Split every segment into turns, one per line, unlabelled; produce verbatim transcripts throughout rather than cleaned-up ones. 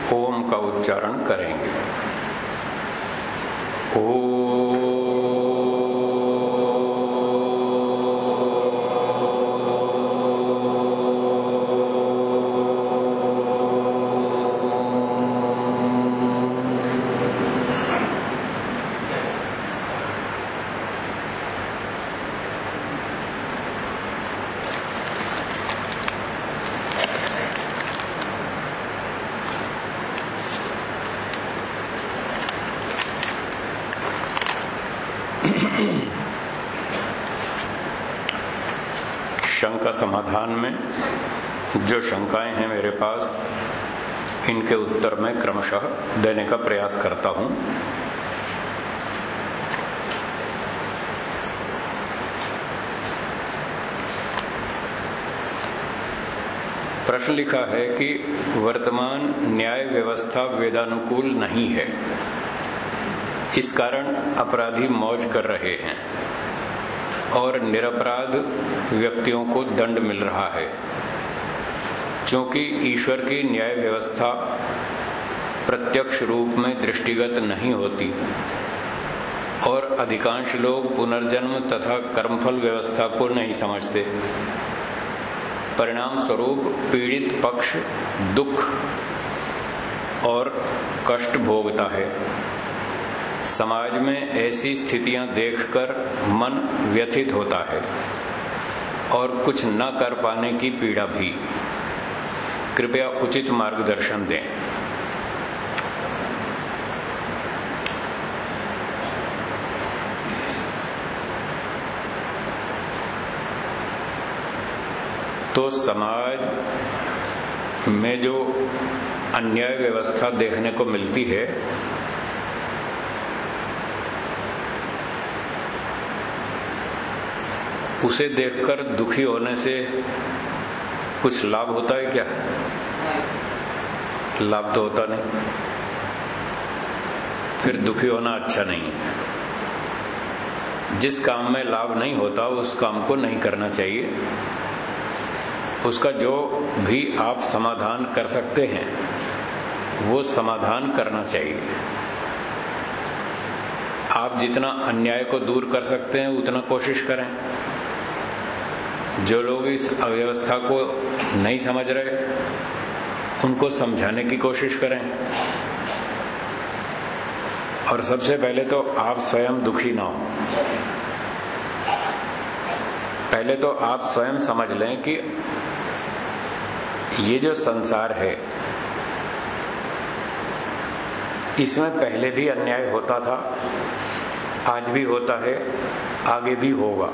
ओम का उच्चारण करेंगे। ओम शंका समाधान में जो शंकाएं हैं मेरे पास, इनके उत्तर मैं क्रमशः देने का प्रयास करता हूं। प्रश्न लिखा है कि वर्तमान न्याय व्यवस्था वेदानुकूल नहीं है, इस कारण अपराधी मौज कर रहे हैं और निरपराध व्यक्तियों को दंड मिल रहा है। क्योंकि ईश्वर की न्याय व्यवस्था प्रत्यक्ष रूप में दृष्टिगत नहीं होती और अधिकांश लोग पुनर्जन्म तथा कर्मफल व्यवस्था को नहीं समझते। परिणाम स्वरूप पीड़ित पक्ष दुख और कष्ट भोगता है। समाज में ऐसी स्थितियां देखकर मन व्यथित होता है और कुछ न कर पाने की पीड़ा भी। कृपया उचित मार्गदर्शन दें। तो समाज में जो अन्याय व्यवस्था देखने को मिलती है, उसे देखकर दुखी होने से कुछ लाभ होता है क्या? लाभ तो होता नहीं। फिर दुखी होना अच्छा नहीं है। जिस काम में लाभ नहीं होता उस काम को नहीं करना चाहिए। उसका जो भी आप समाधान कर सकते हैं वो समाधान करना चाहिए। आप जितना अन्याय को दूर कर सकते हैं उतना कोशिश करें। जो लोग इस अव्यवस्था को नहीं समझ रहे उनको समझाने की कोशिश करें। और सबसे पहले तो आप स्वयं दुखी ना हो। पहले तो आप स्वयं समझ लें कि ये जो संसार है इसमें पहले भी अन्याय होता था, आज भी होता है, आगे भी होगा।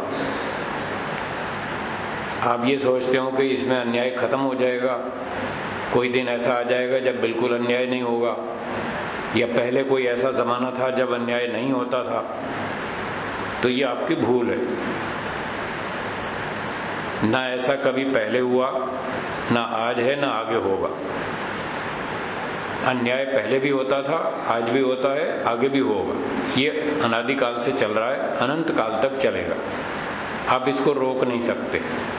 आप ये सोचते हो कि इसमें अन्याय खत्म हो जाएगा, कोई दिन ऐसा आ जाएगा जब बिल्कुल अन्याय नहीं होगा, या पहले कोई ऐसा जमाना था जब अन्याय नहीं होता था, तो ये आपकी भूल है। ना ऐसा कभी पहले हुआ, ना आज है, ना आगे होगा। अन्याय पहले भी होता था, आज भी होता है, आगे भी होगा। ये अनादिकाल से चल रहा है, अनंत काल तक चलेगा। आप इसको रोक नहीं सकते।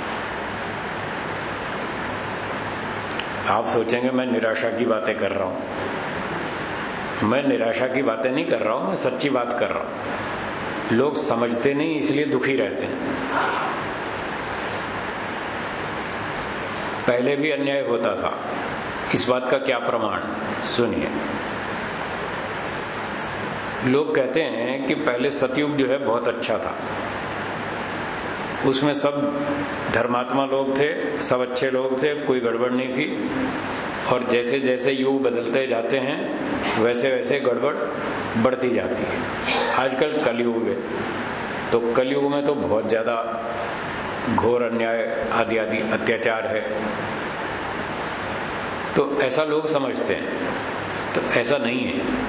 आप सोचेंगे मैं निराशा की बातें कर रहा हूं। मैं निराशा की बातें नहीं कर रहा हूं, मैं सच्ची बात कर रहा हूं। लोग समझते नहीं इसलिए दुखी रहते हैं। पहले भी अन्याय होता था, इस बात का क्या प्रमाण? सुनिए। लोग कहते हैं कि पहले सतयुग जो है बहुत अच्छा था, उसमें सब धर्मात्मा लोग थे, सब अच्छे लोग थे, कोई गड़बड़ नहीं थी। और जैसे जैसे युग बदलते जाते हैं वैसे वैसे गड़बड़ बढ़ती जाती है। आजकल कलयुग है, तो कलयुग में तो बहुत ज्यादा घोर अन्याय आदि आदि अत्याचार है। तो ऐसा लोग समझते हैं, तो ऐसा नहीं है।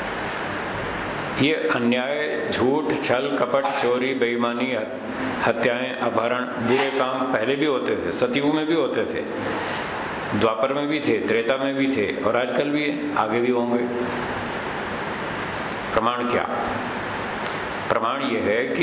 ये अन्याय, झूठ, छल, कपट, चोरी, बेईमानी, हत्याएं, अपहरण, बुरे काम पहले भी होते थे, सतयुग में भी होते थे, द्वापर में भी थे, त्रेता में भी थे, और आजकल भी है, आगे भी होंगे। प्रमाण क्या? प्रमाण ये है कि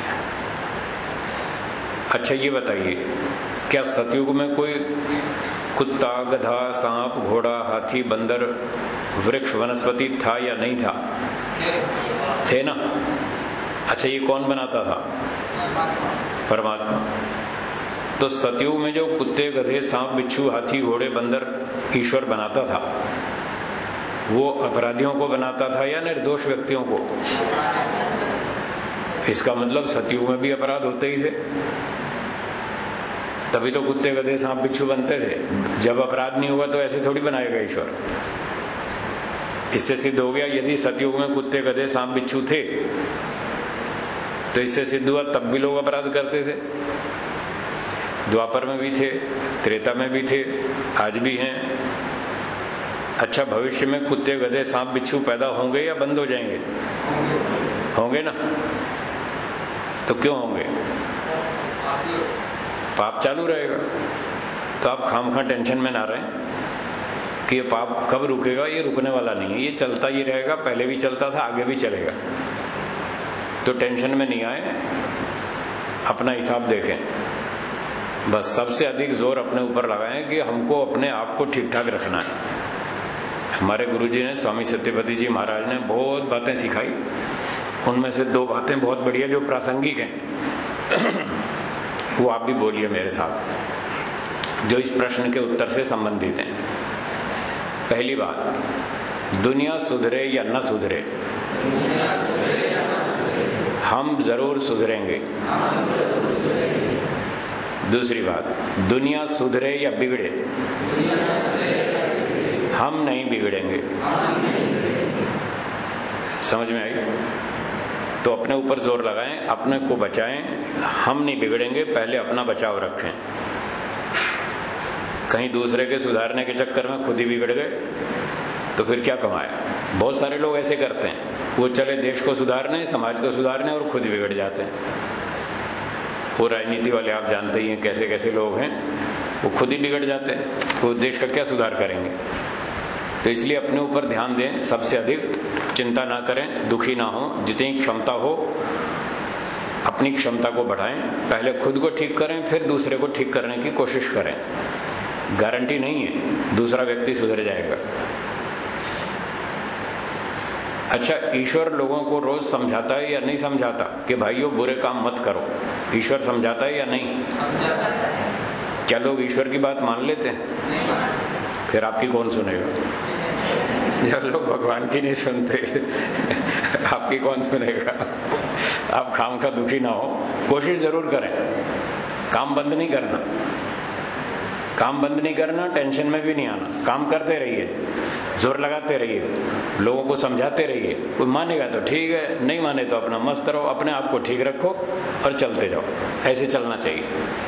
अच्छा ये बताइए, क्या सतयुग में कोई कुत्ता, गधा, सांप, घोड़ा, हाथी, बंदर, वृक्ष, वनस्पति था या नहीं था? थे ना। अच्छा, ये कौन बनाता था? परमात्मा। तो सतयुग में जो कुत्ते, गधे, सांप, बिच्छू, हाथी, घोड़े, बंदर ईश्वर बनाता था, वो अपराधियों को बनाता था या निर्दोष व्यक्तियों को? इसका मतलब सतयुग में भी अपराध होते ही थे, तभी तो कुत्ते, गधे, सांप, बिच्छू बनते थे। जब अपराध नहीं होगा तो ऐसे थोड़ी बनाएगा ईश्वर। इससे सिद्ध हो गया यदि सतयुग में कुत्ते, गधे, सांप, बिच्छू थे तो इससे सिद्ध हुआ तब भी लोग अपराध करते थे। द्वापर में भी थे, त्रेता में भी थे, आज भी हैं। अच्छा, भविष्य में कुत्ते, गधे, सांप, बिच्छू पैदा होंगे या बंद हो जाएंगे? होंगे ना। तो क्यों होंगे? पाप चालू रहेगा। तो आप खामखा टेंशन में ना रहें कि ये पाप कब रुकेगा। ये रुकने वाला नहीं है, ये चलता ही रहेगा। पहले भी चलता था, आगे भी चलेगा। तो टेंशन में नहीं आए, अपना हिसाब देखें। बस सबसे अधिक जोर अपने ऊपर लगाएं कि हमको अपने आप को ठीक ठाक रखना है। हमारे गुरुजी ने, स्वामी सत्यपति जी महाराज ने बहुत बातें सिखाई। उनमें से दो बातें बहुत बढ़िया जो प्रासंगिक हैं वो आप भी बोलिए मेरे साथ, जो इस प्रश्न के उत्तर से संबंधित हैं। पहली बात, दुनिया सुधरे या न सुधरे, हम जरूर सुधरेंगे। दूसरी बात, दुनिया सुधरे या बिगड़े, हम नहीं बिगड़ेंगे। समझ में आई? तो अपने ऊपर जोर लगाएं, अपने को बचाएं। हम नहीं बिगड़ेंगे, पहले अपना बचाव रखें। कहीं दूसरे के सुधारने के चक्कर में खुद ही बिगड़ गए तो फिर क्या कमाया? बहुत सारे लोग ऐसे करते हैं, वो चले देश को सुधारने, समाज को सुधारने और खुद बिगड़ जाते हैं। वो राजनीति वाले आप जानते ही हैं कैसे कैसे लोग हैं, वो खुद ही बिगड़ जाते हैं, वो देश का क्या सुधार करेंगे? तो इसलिए अपने ऊपर ध्यान दें, सबसे अधिक चिंता ना करें, दुखी ना हो, जितनी क्षमता हो अपनी क्षमता को बढ़ाएं। पहले खुद को ठीक करें, फिर दूसरे को ठीक करने की कोशिश करें। गारंटी नहीं है दूसरा व्यक्ति सुधर जाएगा। अच्छा, ईश्वर लोगों को रोज समझाता है या नहीं समझाता कि भाइयों बुरे काम मत करो? ईश्वर समझाता है या नहीं? क्या लोग ईश्वर की बात मान लेते हैं? फिर आपकी कौन सुनेगा? जब लोग भगवान की नहीं सुनते आपकी कौन सुनेगा? आप खामखा दुखी ना हो, कोशिश जरूर करें। काम बंद नहीं करना, काम बंद नहीं करना, टेंशन में भी नहीं आना। काम करते रहिए, जोर लगाते रहिए, लोगों को समझाते रहिए। कोई मानेगा तो ठीक है, नहीं माने तो अपना मस्त रहो, अपने आप को ठीक रखो और चलते जाओ। ऐसे चलना चाहिए।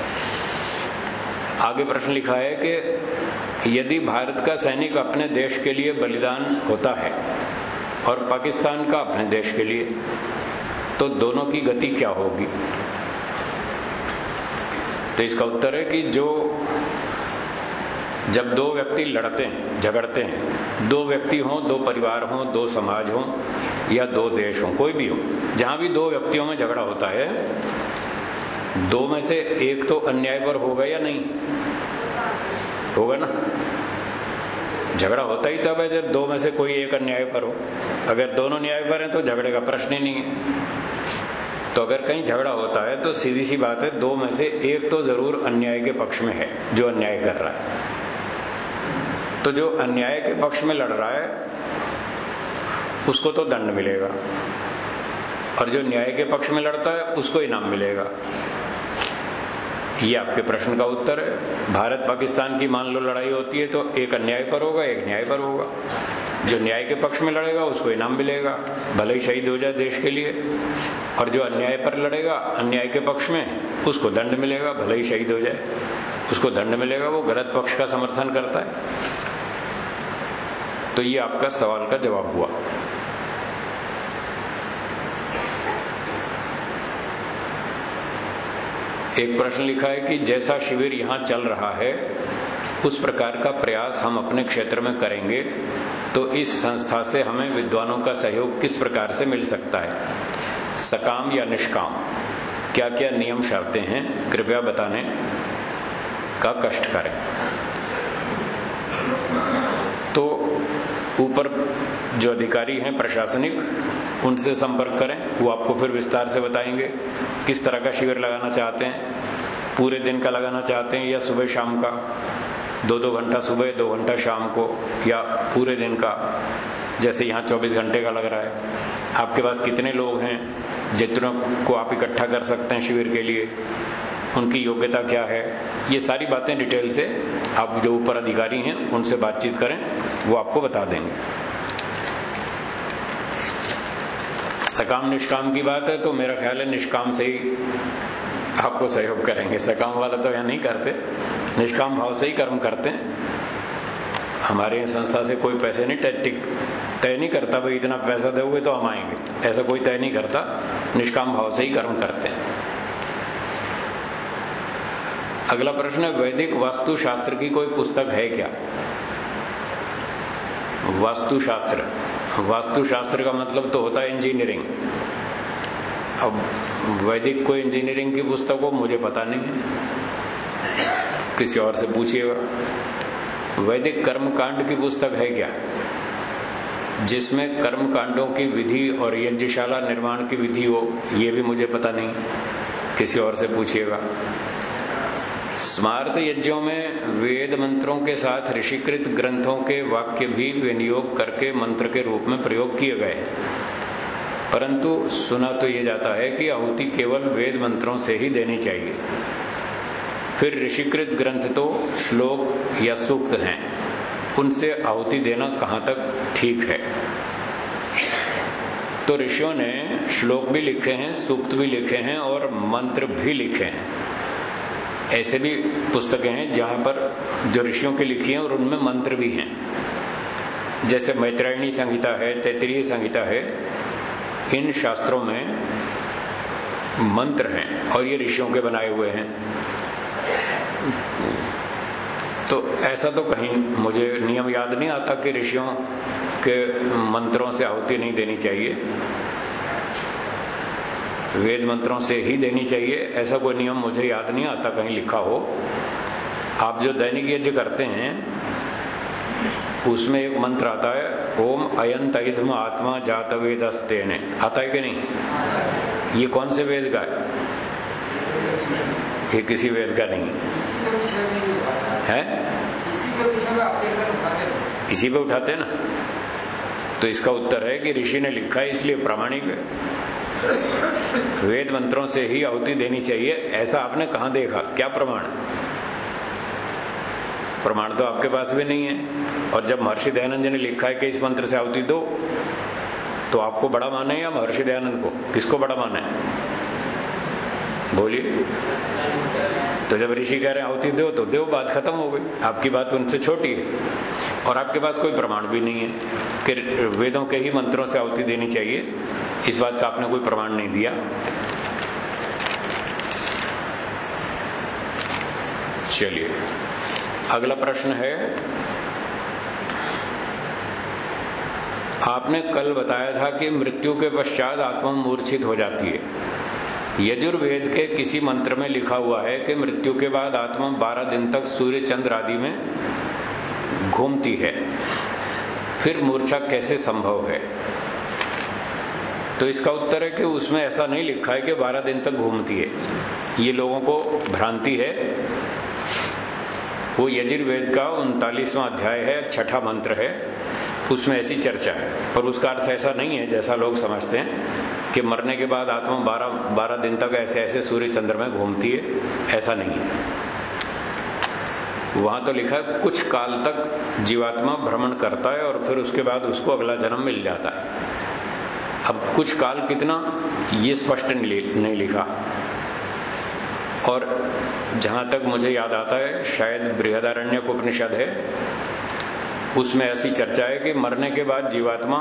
आगे प्रश्न लिखा है कि यदि भारत का सैनिक अपने देश के लिए बलिदान होता है और पाकिस्तान का अपने देश के लिए, तो दोनों की गति क्या होगी? तो इसका उत्तर है कि जो जब दो व्यक्ति लड़ते हैं, झगड़ते हैं, दो व्यक्ति हों, दो परिवार हों, दो समाज हों या दो देश हों, कोई भी हो, जहां भी दो व्यक्तियों में झगड़ा होता है, दो में से एक तो अन्याय पर होगा या नहीं होगा ना? झगड़ा होता ही तब है जब दो में से कोई एक अन्याय पर हो। अगर दोनों न्याय पर हैं तो झगड़े का प्रश्न ही नहीं है। तो अगर कहीं झगड़ा होता है तो सीधी सी बात है, दो में से एक तो जरूर अन्याय के पक्ष में है जो अन्याय कर रहा है। तो जो अन्याय के पक्ष में लड़ रहा है उसको तो दंड मिलेगा, और जो न्याय के पक्ष में लड़ता है उसको इनाम मिलेगा। ये आपके प्रश्न का उत्तर है। भारत पाकिस्तान की मान लो लड़ाई होती है तो एक अन्याय पर होगा, एक न्याय पर होगा। जो न्याय के पक्ष में लड़ेगा उसको इनाम मिलेगा, भले ही शहीद हो जाए देश के लिए, और जो अन्याय पर लड़ेगा, अन्याय के पक्ष में, उसको दंड मिलेगा, भले ही शहीद हो जाए उसको दंड मिलेगा। वो गलत पक्ष का समर्थन करता है। तो ये आपका सवाल का जवाब हुआ। एक प्रश्न लिखा है कि जैसा शिविर यहाँ चल रहा है उस प्रकार का प्रयास हम अपने क्षेत्र में करेंगे तो इस संस्था से हमें विद्वानों का सहयोग किस प्रकार से मिल सकता है? सकाम या निष्काम? क्या क्या नियम शर्तें हैं, कृपया बताने का कष्ट करें। ऊपर जो अधिकारी हैं प्रशासनिक, उनसे संपर्क करें, वो आपको फिर विस्तार से बताएंगे किस तरह का शिविर लगाना चाहते हैं, पूरे दिन का लगाना चाहते हैं या सुबह शाम का, दो दो घंटा सुबह दो घंटा शाम को, या पूरे दिन का, जैसे यहाँ चौबीस घंटे का लग रहा है। आपके पास कितने लोग हैं जितनों को आप इकट्ठा कर सकते हैं शिविर के लिए, उनकी योग्यता क्या है, ये सारी बातें डिटेल से आप जो ऊपर अधिकारी हैं उनसे बातचीत करें, वो आपको बता देंगे। सकाम निष्काम की बात है तो मेरा ख्याल है निष्काम से ही आपको सहयोग करेंगे। सकाम वाला तो यहाँ नहीं करते, निष्काम भाव से ही कर्म करते हैं। हमारे संस्था से कोई पैसे नहीं तय नहीं करता, भाई इतना पैसा दोगे तो हम आएंगे, ऐसा कोई तय नहीं करता, निष्काम भाव से ही कर्म करते हैं। अगला प्रश्न है, वैदिक वास्तुशास्त्र की कोई पुस्तक है क्या? वास्तुशास्त्र, वास्तुशास्त्र का मतलब तो होता है इंजीनियरिंग। अब वैदिक कोई इंजीनियरिंग की पुस्तक हो मुझे पता नहीं है, किसी और से पूछिएगा। वैदिक कर्मकांड की पुस्तक है क्या, जिसमें कर्म कांडों की विधि और यज्ञशाला निर्माण की विधि हो, ये भी मुझे पता नहीं, किसी और से पूछिएगा। स्मार्त यज्ञों में वेद मंत्रों के साथ ऋषिकृत ग्रंथों के वाक्य भी विनियोग करके मंत्र के रूप में प्रयोग किए गए, परंतु सुना तो ये जाता है कि आहुति केवल वेद मंत्रों से ही देनी चाहिए। फिर ऋषिकृत ग्रंथ तो श्लोक या सूक्त हैं, उनसे आहुति देना कहाँ तक ठीक है? तो ऋषियों ने श्लोक भी लिखे हैं, सूक्त भी लिखे हैं और मंत्र भी लिखे हैं। ऐसे भी पुस्तकें हैं जहां पर जो ऋषियों की लिखी हैं और उनमें मंत्र भी हैं, जैसे मैत्रेयणी संहिता है, तैत्तिरीय संहिता है। इन शास्त्रों में मंत्र हैं और ये ऋषियों के बनाए हुए हैं। तो ऐसा तो कहीं मुझे नियम याद नहीं आता कि ऋषियों के मंत्रों से आहुति नहीं देनी चाहिए, वेद मंत्रों से ही देनी चाहिए, ऐसा कोई नियम मुझे याद नहीं आता कहीं लिखा हो। आप जो दैनिक यज्ञ करते हैं उसमें एक मंत्र आता है, ओम अयंत इदम आत्मा जात वेदस्तेने, आता है कि नहीं? ये कौन से वेद का है? ये किसी वेद का नहीं है, इसी पे उठाते हैं ना। तो इसका उत्तर है कि ऋषि ने लिखा है इसलिए प्रामाणिक है। वेद मंत्रों से ही आहुति देनी चाहिए, ऐसा आपने कहां देखा? क्या प्रमाण? प्रमाण तो आपके पास भी नहीं है। और जब महर्षि दयानंद जी ने लिखा है कि इस मंत्र से आहुति दो, तो आपको बड़ा माने या महर्षि दयानंद को? किसको बड़ा माने? बोलिए। तो जब ऋषि कह रहे हैं आहुति दो तो दो, बात खत्म हो गई, आपकी बात उनसे छोटी है। और आपके पास कोई प्रमाण भी नहीं है कि वेदों के ही मंत्रों से आहुति देनी चाहिए, इस बात का आपने कोई प्रमाण नहीं दिया। चलिए अगला प्रश्न है, आपने कल बताया था कि मृत्यु के पश्चात आत्मा मूर्छित हो जाती है। यजुर्वेद के किसी मंत्र में लिखा हुआ है कि मृत्यु के बाद आत्मा बारह दिन तक सूर्य चंद्र आदि में घूमती है, फिर मूर्छा कैसे संभव है? तो इसका उत्तर है कि उसमें ऐसा नहीं लिखा है कि बारह दिन तक घूमती है, ये लोगों को भ्रांति है। वो यजुर्वेद का उनतालीसवां अध्याय है, छठा मंत्र है, उसमें ऐसी चर्चा है, पर उसका अर्थ ऐसा नहीं है जैसा लोग समझते हैं कि मरने के बाद आत्मा बारह बारह दिन तक ऐसे ऐसे सूर्य चंद्र में घूमती है, ऐसा नहीं है। वहां तो लिखा है कुछ काल तक जीवात्मा भ्रमण करता है और फिर उसके बाद उसको अगला जन्म मिल जाता है। अब कुछ काल कितना ये स्पष्ट नहीं लिखा। और जहां तक मुझे याद आता है, शायद बृहदारण्यक उपनिषद है, उसमें ऐसी चर्चा है कि मरने के बाद जीवात्मा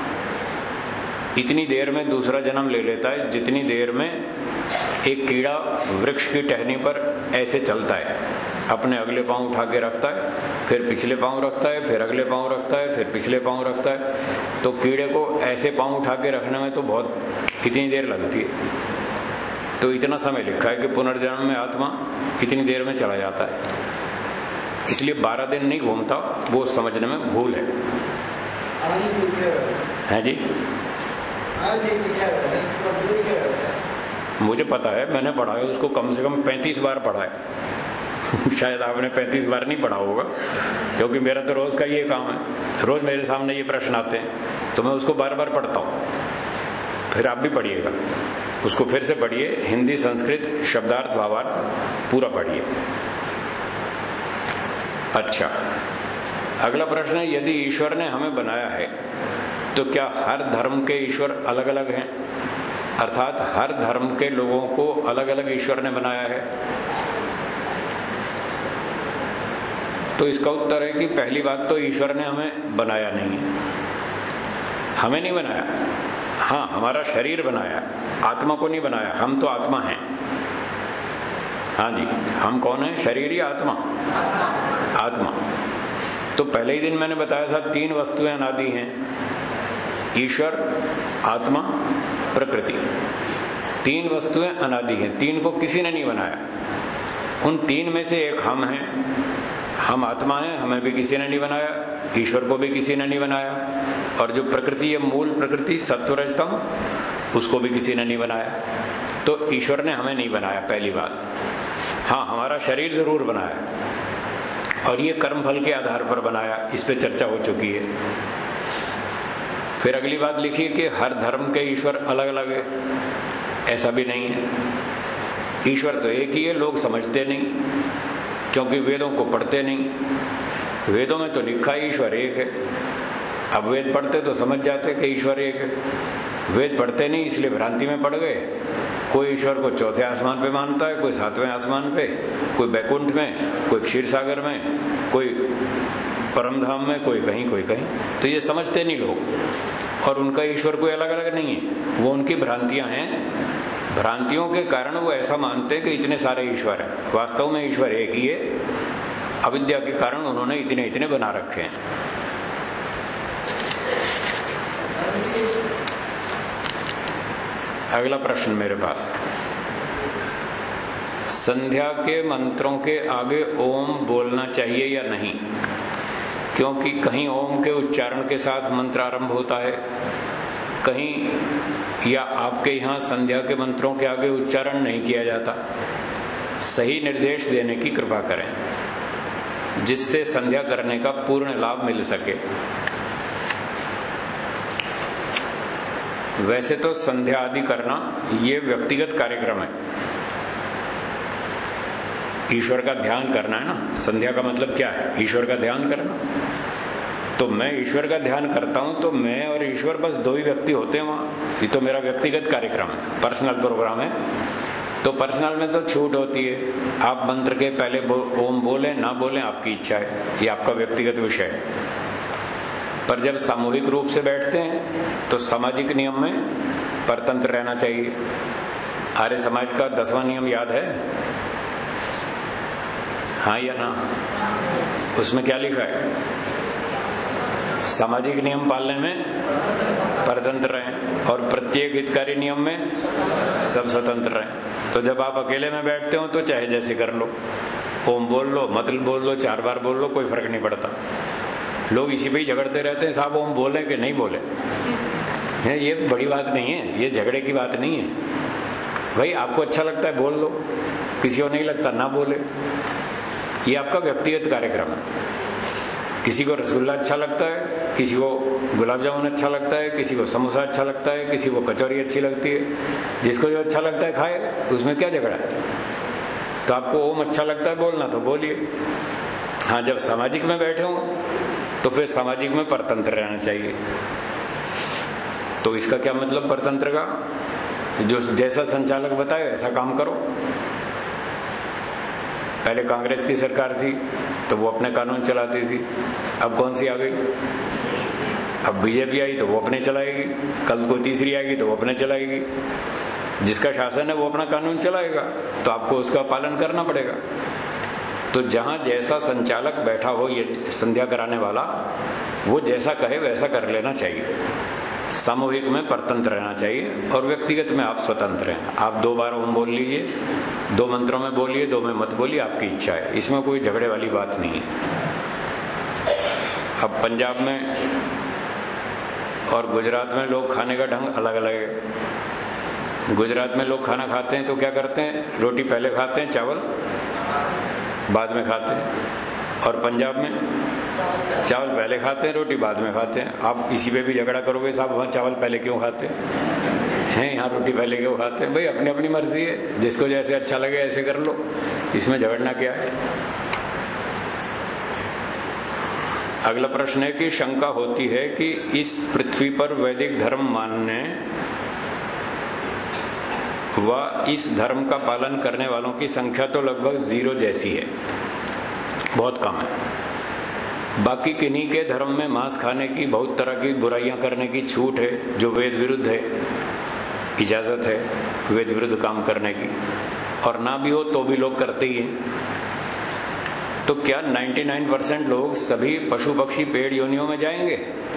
इतनी देर में दूसरा जन्म ले लेता है जितनी देर में एक कीड़ा वृक्ष की टहनी पर ऐसे चलता है, अपने अगले पांव उठा के रखता है, फिर पिछले पांव रखता है, फिर अगले पांव रखता है, फिर पिछले पांव रखता है। तो कीड़े को ऐसे पांव उठा के रखने में तो बहुत इतनी देर लगती है। तो इतना समय लिखा है कि पुनर्जन्म में आत्मा इतनी देर में चला जाता है, इसलिए बारह दिन नहीं घूमता, वो समझने में भूल है। है जी? मुझे पता है, मैंने पढ़ा है उसको कम से कम पैंतीस बार पढ़ा है। शायद आपने पैंतीस बार नहीं पढ़ा होगा, क्योंकि मेरा तो रोज का ये काम है। रोज मेरे सामने ये प्रश्न आते हैं तो मैं उसको बार बार पढ़ता हूँ। फिर आप भी पढ़िएगा उसको, फिर से पढ़िए, हिंदी संस्कृत शब्दार्थ भावार्थ पूरा पढ़िए। अच्छा, अगला प्रश्न है, यदि ईश्वर ने हमें बनाया है तो क्या हर धर्म के ईश्वर अलग अलग हैं? अर्थात हर धर्म के लोगों को अलग अलग ईश्वर ने बनाया है? तो इसका उत्तर है कि पहली बात तो ईश्वर ने हमें बनाया नहीं है, हमें नहीं बनाया। हाँ, हमारा शरीर बनाया, आत्मा को नहीं बनाया। हम तो आत्मा हैं। हाँ जी, हम कौन है, शरीर या आत्मा? आत्मा। तो पहले ही दिन मैंने बताया था तीन वस्तुएं अनादि हैं, ईश्वर, आत्मा, प्रकृति। तीन वस्तुएं अनादि हैं, तीन को किसी ने नहीं बनाया। उन तीन में से एक हम हैं, हम आत्मा हैं, हमें भी किसी ने नहीं बनाया, ईश्वर को भी किसी ने नहीं बनाया। और जो प्रकृति है, मूल प्रकृति सत्वरजतम, उसको भी किसी ने नहीं बनाया। तो ईश्वर ने हमें नहीं बनाया, पहली बात। हाँ, हमारा शरीर जरूर बनाया और ये कर्म फल के आधार पर बनाया, इस पे चर्चा हो चुकी है। फिर अगली बात लिखिए कि हर धर्म के ईश्वर अलग अलग है। ऐसा भी नहीं है, ईश्वर तो एक ही है, लोग समझते नहीं क्योंकि वेदों को पढ़ते नहीं। वेदों में तो लिखा है ईश्वर एक है। अब वेद पढ़ते तो समझ जाते कि ईश्वर एक है, वेद पढ़ते नहीं इसलिए भ्रांति में पड़ गए। कोई ईश्वर को चौथे आसमान पे मानता है, कोई सातवें आसमान पे, कोई बैकुंठ में, कोई क्षीर सागर में, कोई परमधाम में, कोई कहीं कोई कहीं। तो ये समझते नहीं लोग, और उनका ईश्वर कोई अलग अलग नहीं है, वो उनकी भ्रांतियां हैं। भ्रांतियों के कारण वो ऐसा मानते हैं कि इतने सारे ईश्वर हैं। वास्तव में ईश्वर एक ही है, अविद्या के कारण उन्होंने इतने इतने बना रखे हैं। अगला प्रश्न मेरे पास, संध्या के मंत्रों के आगे ओम बोलना चाहिए या नहीं? क्योंकि कहीं ओम के उच्चारण के साथ मंत्र आरंभ होता है, कहीं या आपके यहाँ संध्या के मंत्रों के आगे उच्चारण नहीं किया जाता। सही निर्देश देने की कृपा करें जिससे संध्या करने का पूर्ण लाभ मिल सके। वैसे तो संध्या आदि करना ये व्यक्तिगत कार्यक्रम है, ईश्वर का ध्यान करना है ना। संध्या का मतलब क्या है? ईश्वर का ध्यान करना। तो मैं ईश्वर का ध्यान करता हूं तो मैं और ईश्वर बस दो ही व्यक्ति होते हैं वहां। ये तो मेरा व्यक्तिगत कार्यक्रम है, पर्सनल प्रोग्राम है। तो पर्सनल में तो छूट होती है, आप मंत्र के पहले बो, ओम बोलें ना बोलें आपकी इच्छा है, ये आपका व्यक्तिगत विषय है। पर जब सामूहिक रूप से बैठते हैं तो सामाजिक नियम में परतंत्र रहना चाहिए। आर्य समाज का दसवां नियम याद है? हाँ या ना? उसमें क्या लिखा है? सामाजिक नियम पालने में परतंत्र रहें और प्रत्येक हितकारी नियम में सब स्वतंत्र रहें। तो जब आप अकेले में बैठते हो तो चाहे जैसे कर लो, ओम बोल लो, मतलब बोल लो, चार बार बोल लो, कोई फर्क नहीं पड़ता। लोग इसी पे ही झगड़ते रहते हैं, साहब ओम बोले कि नहीं बोले। ये बड़ी बात नहीं है, ये झगड़े की बात नहीं है भाई। आपको अच्छा लगता है बोल लो, किसी को नहीं लगता ना बोले। ये आपका व्यक्तिगत कार्यक्रम है। किसी को रसगुल्ला अच्छा लगता है, किसी को गुलाब जामुन अच्छा लगता है, किसी को समोसा अच्छा लगता है, किसी को कचौरी अच्छी लगती है। जिसको जो अच्छा लगता है खाए, उसमें क्या झगड़ा है? तो आपको ओम अच्छा लगता है बोलना तो बोलिए। हाँ, जब सामाजिक में बैठे हो तो फिर सामाजिक में परतंत्र रहना चाहिए। तो इसका क्या मतलब परतंत्र का? जो जैसा संचालक बताए ऐसा काम करो। पहले कांग्रेस की सरकार थी तो वो अपने कानून चलाती थी, अब कौन सी आ गई? अब बीजेपी आई तो वो अपने चलाएगी, कल को तीसरी आएगी तो वो अपने चलाएगी। जिसका शासन है वो अपना कानून चलाएगा, तो आपको उसका पालन करना पड़ेगा। तो जहां जैसा संचालक बैठा हो, ये संध्या कराने वाला, वो जैसा कहे वैसा कर लेना चाहिए। सामूहिक में परतंत्र रहना चाहिए और व्यक्तिगत में आप स्वतंत्र हैं। आप दो बार ओम बोल लीजिए, दो मंत्रों में बोलिए, दो में मत बोलिए, आपकी इच्छा है। इसमें कोई झगड़े वाली बात नहीं है। अब पंजाब में और गुजरात में लोग खाने का ढंग अलग अलग है। गुजरात में लोग खाना खाते हैं तो क्या करते हैं, रोटी पहले खाते हैं, चावल बाद में खाते हैं। और पंजाब में चावल पहले खाते हैं, रोटी बाद में खाते हैं। आप इसी पे भी झगड़ा करोगे, साहब वहाँ चावल पहले क्यों खाते हैं, यहाँ रोटी पहले क्यों खाते हैं? भाई अपनी अपनी मर्जी है, जिसको जैसे अच्छा लगे ऐसे कर लो, इसमें झगड़ना क्या है। अगला प्रश्न है कि शंका होती है कि इस पृथ्वी पर वैदिक धर्म मानने व इस धर्म का पालन करने वालों की संख्या तो लगभग जीरो जैसी है, बहुत कम है। बाकी किन्हीं के धर्म में मांस खाने की, बहुत तरह की बुराइयां करने की छूट है, जो वेद विरुद्ध है, इजाजत है वेद विरुद्ध काम करने की, और ना भी हो तो भी लोग करते ही हैं। तो क्या निन्यानवे परसेंट लोग सभी पशु पक्षी पेड़ योनियों में जाएंगे?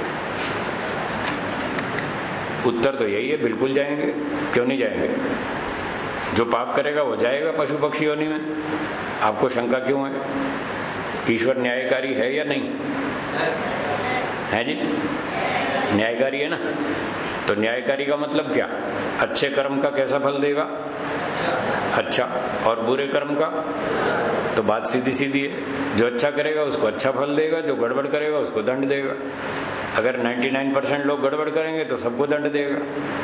उत्तर तो यही है, बिल्कुल जाएंगे। क्यों नहीं जाएंगे? जो पाप करेगा वो जाएगा पशु पक्षी योनि में। आपको शंका क्यों है? ईश्वर न्यायकारी है या नहीं है जी? न्यायकारी है ना। तो न्यायकारी का मतलब क्या? अच्छे कर्म का कैसा फल देगा? अच्छा। और बुरे कर्म का? तो बात सीधी सीधी है, जो अच्छा करेगा उसको अच्छा फल देगा, जो गड़बड़ करेगा उसको दंड देगा। अगर निन्यानवे परसेंट लोग गड़बड़ करेंगे तो सबको दंड देगा।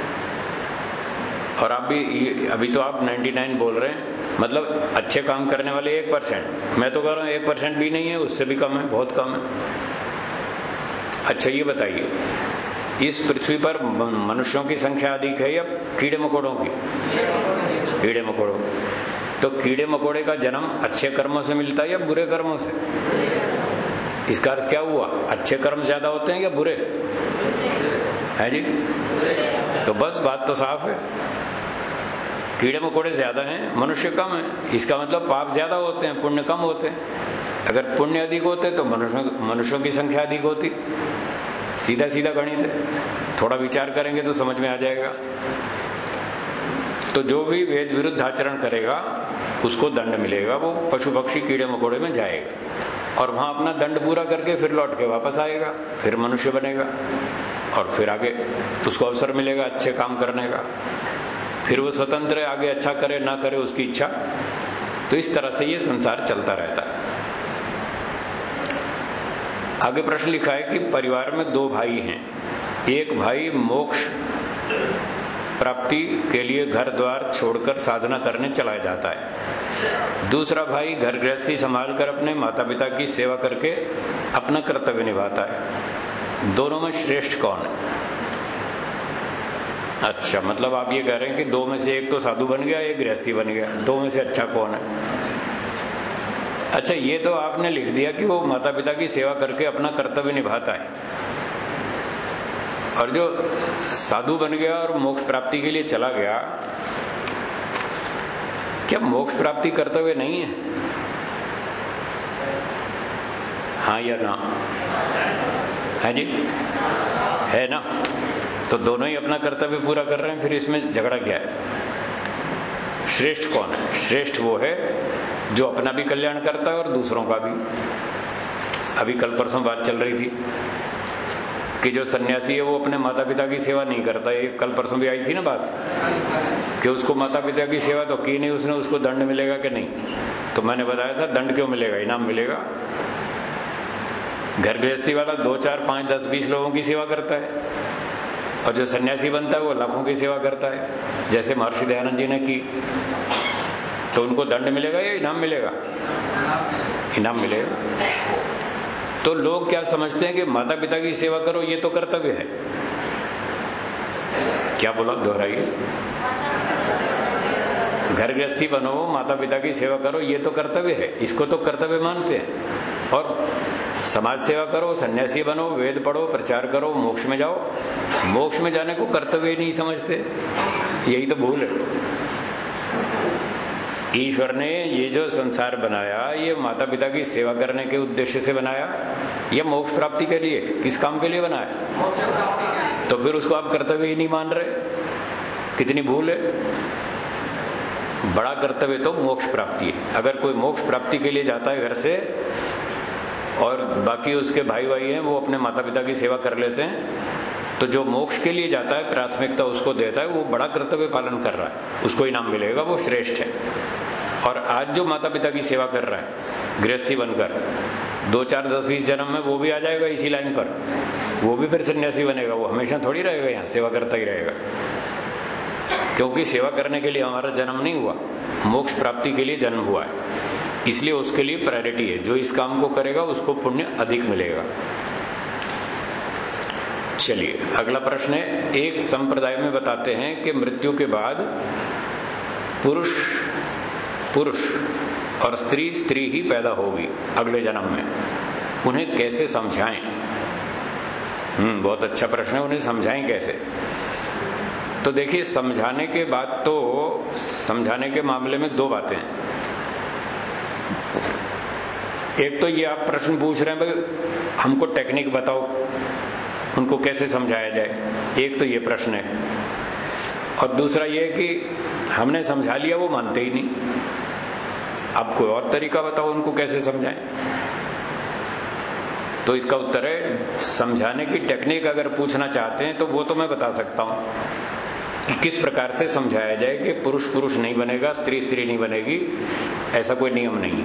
और आप भी, अभी तो आप निन्यानवे बोल रहे हैं, मतलब अच्छे काम करने वाले एक परसेंट। मैं तो कह रहा हूँ एक परसेंट भी नहीं है, उससे भी कम है, बहुत कम है। अच्छा ये बताइए, इस पृथ्वी पर मनुष्यों की संख्या अधिक है या कीड़े मकोड़ों की? कीड़े मकोड़ों। तो कीड़े मकोड़े का जन्म अच्छे कर्मों से मिलता है या बुरे कर्मों से? इसका अर्थ क्या हुआ? अच्छे कर्म ज्यादा होते हैं या बुरे है जी? तो बस बात तो साफ है, कीड़े मकोड़े ज्यादा हैं, मनुष्य कम है। इसका मतलब पाप ज्यादा होते हैं, पुण्य कम होते हैं। अगर पुण्य अधिक होते तो मनुष्यों मनुष्यों की संख्या अधिक होती। सीधा सीधा गणित है, थोड़ा विचार करेंगे तो समझ में आ जाएगा। तो जो भी वेद विरुद्ध आचरण करेगा उसको दंड मिलेगा, वो पशु पक्षी कीड़े मकोड़े में जाएगा और वहां अपना दंड पूरा करके फिर लौट के वापस आएगा, फिर मनुष्य बनेगा और फिर आगे उसको अवसर मिलेगा अच्छे काम करने का। फिर वो स्वतंत्र है, आगे अच्छा करे ना करे उसकी इच्छा। तो इस तरह से ये संसार चलता रहता है। आगे प्रश्न लिखा है कि परिवार में दो भाई हैं, एक भाई मोक्ष प्राप्ति के लिए घर द्वार छोड़कर साधना करने चला जाता है, दूसरा भाई घर गृहस्थी संभाल कर अपने माता पिता की सेवा करके अपना कर्तव्य निभाता है। दोनों में श्रेष्ठ कौन है? अच्छा, मतलब आप ये कह रहे हैं कि दो में से एक तो साधु बन गया, एक गृहस्थी बन गया, दो में से अच्छा कौन है? अच्छा, ये तो आपने लिख दिया कि वो माता पिता की सेवा करके अपना कर्तव्य निभाता है, और जो साधु बन गया और मोक्ष प्राप्ति के लिए चला गया, क्या मोक्ष प्राप्ति कर्तव्य नहीं है? हाँ या ना? है जी? है ना? तो दोनों ही अपना कर्तव्य पूरा कर रहे हैं, फिर इसमें झगड़ा क्या है? श्रेष्ठ कौन है? श्रेष्ठ वो है जो अपना भी कल्याण करता है और दूसरों का भी। अभी कल परसों बात चल रही थी कि जो सन्यासी है वो अपने माता पिता की सेवा नहीं करता। ये कल परसों भी आई थी ना बात कि उसको माता पिता की सेवा तो की नहीं उसने, उसको दंड मिलेगा कि नहीं? तो मैंने बताया था दंड क्यों मिलेगा, इनाम मिलेगा। घर गृहस्थी वाला दो चार पांच दस बीस लोगों की सेवा करता है, और जो सन्यासी बनता है वो लाखों की सेवा करता है, जैसे महर्षि दयानंद जी ने की। तो उनको दंड मिलेगा या इनाम मिलेगा? इनाम मिलेगा। तो लोग क्या समझते हैं कि माता पिता की सेवा करो ये तो कर्तव्य है। क्या बोला, दोहराइए। घर गृहस्थी बनो, माता पिता की सेवा करो, ये तो कर्तव्य है, इसको तो कर्तव्य मानते हैं। और समाज सेवा करो, सन्यासी बनो, वेद पढ़ो, प्रचार करो, मोक्ष में जाओ। मोक्ष में जाने को कर्तव्य नहीं समझते, यही तो भूल है। ईश्वर ने ये जो संसार बनाया ये माता पिता की सेवा करने के उद्देश्य से बनाया या मोक्ष प्राप्ति के लिए? किस काम के लिए बनाया? तो फिर उसको आप कर्तव्य ही नहीं मान रहे, कितनी भूल है। बड़ा कर्तव्य तो मोक्ष प्राप्ति है। अगर कोई मोक्ष प्राप्ति के लिए जाता है घर से और बाकी उसके भाई भाई हैं वो अपने माता पिता की सेवा कर लेते हैं, तो जो मोक्ष के लिए जाता है प्राथमिकता उसको देता है, वो बड़ा कर्तव्य पालन कर रहा है, उसको इनाम मिलेगा, वो श्रेष्ठ है। और आज जो माता पिता की सेवा कर रहा है गृहस्थी बनकर, दो चार दस बीस जन्म में वो भी आ जाएगा इसी लाइन पर, वो भी फिर सन्यासी बनेगा, वो हमेशा थोड़ी रहेगा यहाँ, सेवा करता ही रहेगा। क्योंकि सेवा करने के लिए हमारा जन्म नहीं हुआ, मोक्ष प्राप्ति के लिए जन्म हुआ है, इसलिए उसके लिए प्रायोरिटी है। जो इस काम को करेगा उसको पुण्य अधिक मिलेगा। चलिए अगला प्रश्न है, एक संप्रदाय में बताते हैं कि मृत्यु के बाद पुरुष पुरुष और स्त्री स्त्री ही पैदा होगी अगले जन्म में, उन्हें कैसे समझाएं? हम्म बहुत अच्छा प्रश्न है, उन्हें समझाएं कैसे? तो देखिए, समझाने के बाद तो समझाने के मामले में दो बातें हैं। एक तो ये आप प्रश्न पूछ रहे हैं भाई हमको टेक्निक बताओ, उनको कैसे समझाया जाए, एक तो ये प्रश्न है। और दूसरा ये कि हमने समझा लिया, वो मानते ही नहीं, अब कोई और तरीका बताओ उनको कैसे समझाएं। तो इसका उत्तर है, समझाने की टेक्निक अगर पूछना चाहते हैं तो वो तो मैं बता सकता हूं कि किस प्रकार से समझाया जाए कि पुरुष पुरुष नहीं बनेगा, स्त्री स्त्री नहीं बनेगी, ऐसा कोई नियम नहीं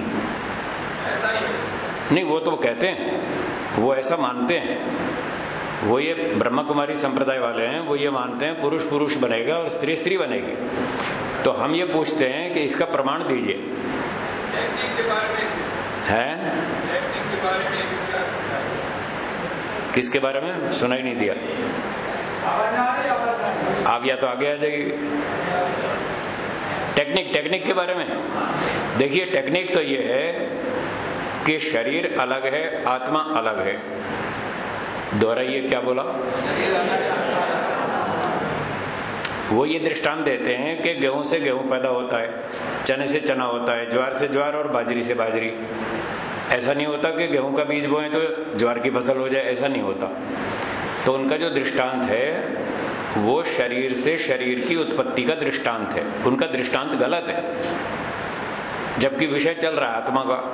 नहीं वो तो कहते हैं, वो ऐसा मानते हैं, वो ये ब्रह्मा कुमारी संप्रदाय वाले हैं, वो ये मानते हैं पुरुष पुरुष बनेगा और स्त्री स्त्री बनेगी। तो हम ये पूछते हैं कि इसका प्रमाण दीजिए। है किसके बारे में सुना ही नहीं दिया? आप या तो आगे आ जाइए। टेक्निक टेक्निक के बारे में देखिए, टेक्निक तो ये है कि शरीर अलग है, आत्मा अलग है। दोहराइए, क्या बोला? वो ये दृष्टांत देते हैं कि गेहूं से गेहूं पैदा होता है, चने से चना होता है, ज्वार से ज्वार और बाजरी से बाजरी। ऐसा नहीं होता कि गेहूं का बीज बोए तो ज्वार की फसल हो जाए, ऐसा नहीं होता। तो उनका जो दृष्टांत है वो शरीर से शरीर की उत्पत्ति का दृष्टांत है, उनका दृष्टांत गलत है, जबकि विषय चल रहा है आत्मा का।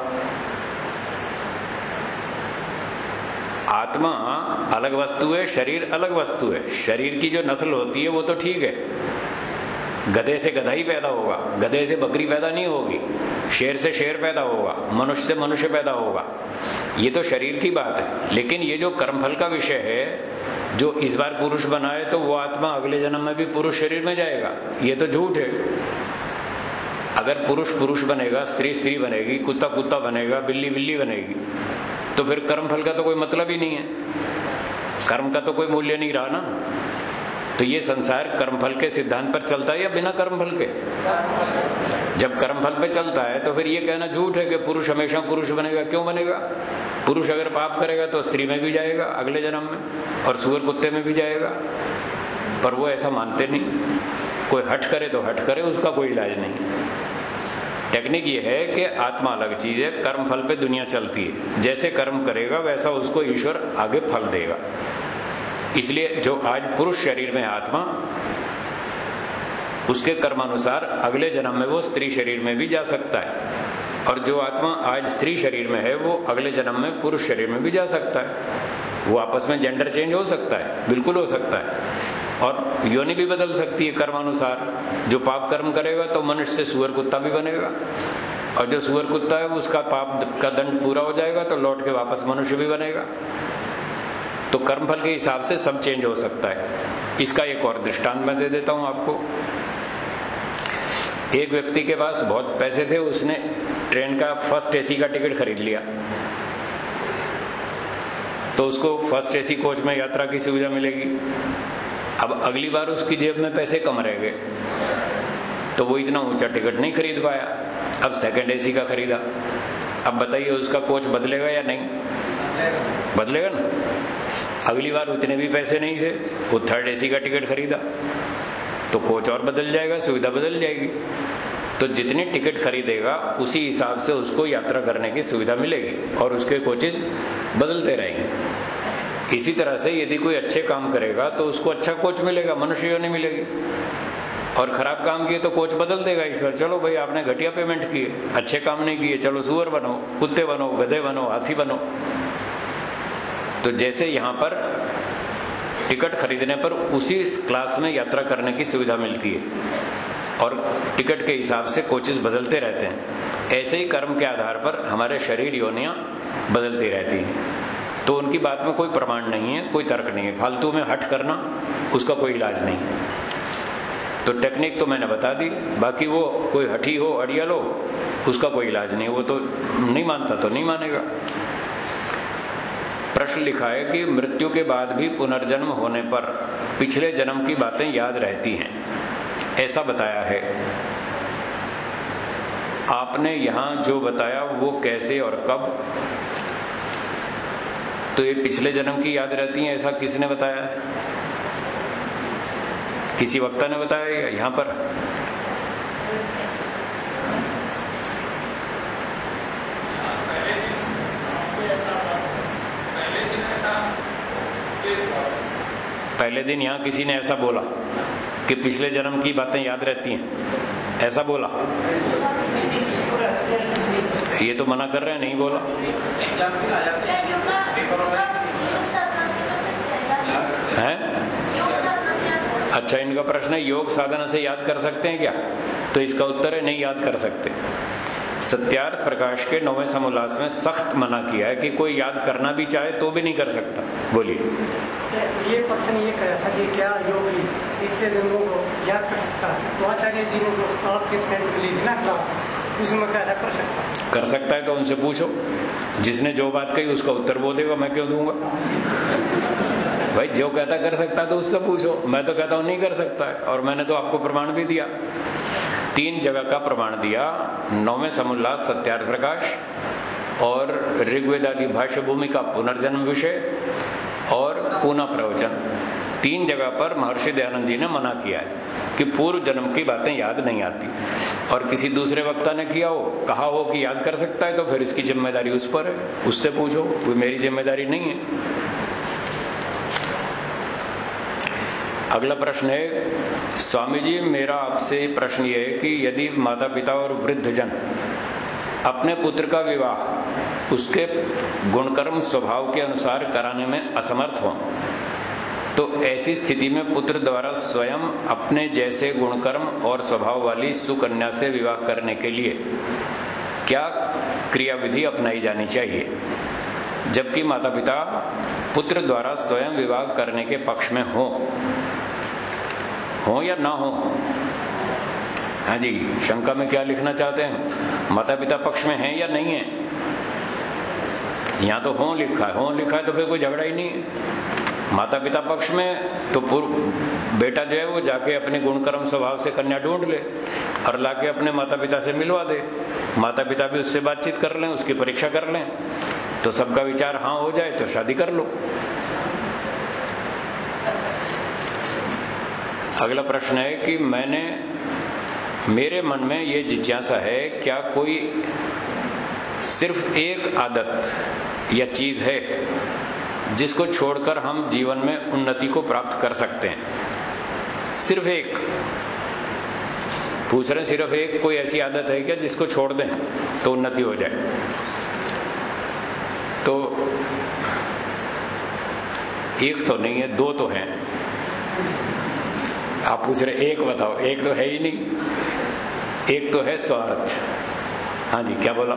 आत्मा अलग वस्तु है, शरीर अलग वस्तु है। शरीर की जो नस्ल होती है वो तो ठीक है, गधे से गधा ही पैदा होगा, गधे से बकरी पैदा नहीं होगी, शेर से शेर पैदा होगा, मनुष्य से मनुष्य पैदा होगा, ये तो शरीर की बात है। लेकिन ये जो कर्मफल का विषय है, जो इस बार पुरुष बना है तो वो आत्मा अगले जन्म में भी पुरुष शरीर में जाएगा, ये तो झूठ है। अगर पुरुष पुरुष बनेगा, स्त्री स्त्री बनेगी, कुत्ता कुत्ता बनेगा, बिल्ली बिल्ली बनेगी, तो फिर कर्मफल का तो कोई मतलब ही नहीं है, कर्म का तो कोई मूल्य नहीं रहा ना। तो ये संसार कर्मफल के सिद्धांत पर चलता है या बिना कर्मफल के? जब कर्मफल पे चलता है तो फिर ये कहना झूठ है कि पुरुष हमेशा पुरुष बनेगा। क्यों बनेगा? पुरुष अगर पाप करेगा तो स्त्री में भी जाएगा अगले जन्म में, और सुअर कुत्ते में भी जाएगा, पर वो ऐसा मानते नहीं। कोई हट करे तो हट करे, उसका कोई इलाज नहीं। टेक्निक ये है कि आत्मा अलग चीज है, कर्म फल पे दुनिया चलती है, जैसे कर्म करेगा वैसा उसको ईश्वर आगे फल देगा। इसलिए जो आज पुरुष शरीर में आत्मा, उसके कर्मानुसार अगले जन्म में वो स्त्री शरीर में भी जा सकता है, और जो आत्मा आज स्त्री शरीर में है वो अगले जन्म में पुरुष शरीर में भी जा सकता है। वो आपस में जेंडर चेंज हो सकता है, बिल्कुल हो सकता है, और योनि भी बदल सकती है कर्मानुसार। जो पाप कर्म करेगा तो मनुष्य से सुअर कुत्ता भी बनेगा, और जो सुअर कुत्ता है उसका पाप का दंड पूरा हो जाएगा तो लौट के वापस मनुष्य भी बनेगा। तो कर्मफल के हिसाब से सब चेंज हो सकता है। इसका एक और दृष्टांत मैं दे देता हूं आपको। एक व्यक्ति के पास बहुत पैसे थे, उसने ट्रेन का फर्स्ट एसी का टिकट खरीद लिया, तो उसको फर्स्ट एसी कोच में यात्रा की सुविधा मिलेगी। अब अगली बार उसकी जेब में पैसे कम रह गए, तो वो इतना ऊंचा टिकट नहीं खरीद पाया, अब सेकंड एसी का खरीदा। अब बताइए उसका कोच बदलेगा या नहीं? बदलेगा ना। अगली बार उतने भी पैसे नहीं थे, वो थर्ड एसी का टिकट खरीदा, तो कोच और बदल जाएगा, सुविधा बदल जाएगी। तो जितने टिकट खरीदेगा उसी हिसाब से उसको यात्रा करने की सुविधा मिलेगी, और उसके कोचेस बदलते रहेंगे। इसी तरह से यदि कोई अच्छे काम करेगा तो उसको अच्छा कोच मिलेगा, मनुष्य योनि मिलेगी, और खराब काम किए तो कोच बदल देगा ईश्वर। चलो भाई आपने घटिया पेमेंट किए, अच्छे काम नहीं किए, चलो सुअर बनो, कुत्ते बनो, गधे बनो, हाथी बनो। तो जैसे यहां पर टिकट खरीदने पर उसी क्लास में यात्रा करने की सुविधा मिलती है और टिकट के हिसाब से कोचेस बदलते रहते हैं। ऐसे ही कर्म के आधार पर हमारे शरीर योनियां बदलती रहती हैं। तो उनकी बात में कोई प्रमाण नहीं है, कोई तर्क नहीं है। फालतू में हट करना उसका कोई इलाज नहीं है। तो टेक्निक तो मैंने बता दी, बाकी वो कोई हठी हो अड़ियल हो उसका कोई इलाज नहीं, वो तो नहीं मानता तो नहीं मानेगा। प्रश्न लिखा है कि मृत्यु के बाद भी पुनर्जन्म होने पर पिछले जन्म की बातें याद रहती हैं, ऐसा बताया है। आपने यहां जो बताया वो कैसे और कब? तो ये पिछले जन्म की याद रहती हैं, ऐसा किसने बताया? किसी वक्ता ने बताया यहां पर? पहले दिन यहां किसी ने ऐसा बोला कि पिछले जन्म की बातें याद रहती हैं, ऐसा बोला? ये तो मना कर रहे हैं, नहीं बोला। है? अच्छा, इनका प्रश्न है योग साधना से याद कर सकते हैं क्या? तो इसका उत्तर है नहीं, याद कर सकते। सत्यार्थ प्रकाश के नौवें समोल्लास में सख्त मना किया है कि कोई याद करना भी चाहे तो भी नहीं कर सकता। बोलिए।
ये प्रश्न ये कहा था कि क्या योगी पिछले जन्मों को याद कर सकता है? तो आचार्य जी ने जो आपके फ्रेंड के लिए ना क्लास उसमें क्या कर सकता?
कर सकता है तो उनसे पूछो। जिसने जो बात कही उसका उत्तर वो देगा, मैं क्यों दूंगा? भाई जो कहता कर सकता तो उससे पूछो। मैं तो कहता हूं नहीं कर सकता है, और मैंने तो आपको प्रमाण भी दिया, तीन जगह का प्रमाण दिया। नौवें समोल्लास सत्यार्थ प्रकाश और ऋग्वेदादि भाष्य भूमि का पुनर्जन्म विषय और पुनः प्रवचन, तीन जगह पर महर्षि दयानंद जी ने मना किया है कि पूर्व जन्म की बातें याद नहीं आती। और किसी दूसरे वक्ता ने किया हो, कहा हो कि याद कर सकता है, तो फिर इसकी जिम्मेदारी उस पर है, उससे पूछो, वो मेरी जिम्मेदारी नहीं है। अगला प्रश्न है, स्वामी जी मेरा आपसे प्रश्न ये है कि यदि माता पिता और वृद्ध जन अपने पुत्र का विवाह उसके गुणकर्म स्वभाव के अनुसार कराने में असमर्थ हों, तो ऐसी स्थिति में पुत्र द्वारा स्वयं अपने जैसे गुणकर्म और स्वभाव वाली सुकन्या से विवाह करने के लिए क्या क्रियाविधि अपनाई जानी चाहिए, जबकि माता पिता पुत्र द्वारा स्वयं विवाह करने के पक्ष में हो हो या ना हो? हाँ जी, शंका में क्या लिखना चाहते हैं? माता पिता पक्ष में हैं या नहीं है? यहाँ तो हो लिखा है, हो लिखा है तो फिर कोई झगड़ा ही नहीं है। माता पिता पक्ष में तो पूर्व बेटा जो है वो जाके अपने गुणकर्म स्वभाव से कन्या ढूंढ ले और लाके अपने माता पिता से मिलवा दे। माता पिता भी उससे बातचीत कर लें, उसकी परीक्षा कर लें, तो सबका विचार हाँ हो जाए तो शादी कर लो। अगला प्रश्न है कि मैंने मेरे मन में ये जिज्ञासा है, क्या कोई सिर्फ एक आदत या चीज है जिसको छोड़कर हम जीवन में उन्नति को प्राप्त कर सकते हैं? सिर्फ एक पूछ रहे, सिर्फ एक कोई ऐसी आदत है क्या जिसको छोड़ दें तो उन्नति हो जाए? तो एक तो नहीं है, दो तो हैं। आप पूछ रहे एक बताओ, एक तो है ही नहीं। एक तो है स्वार्थ। हाँ जी, क्या बोला?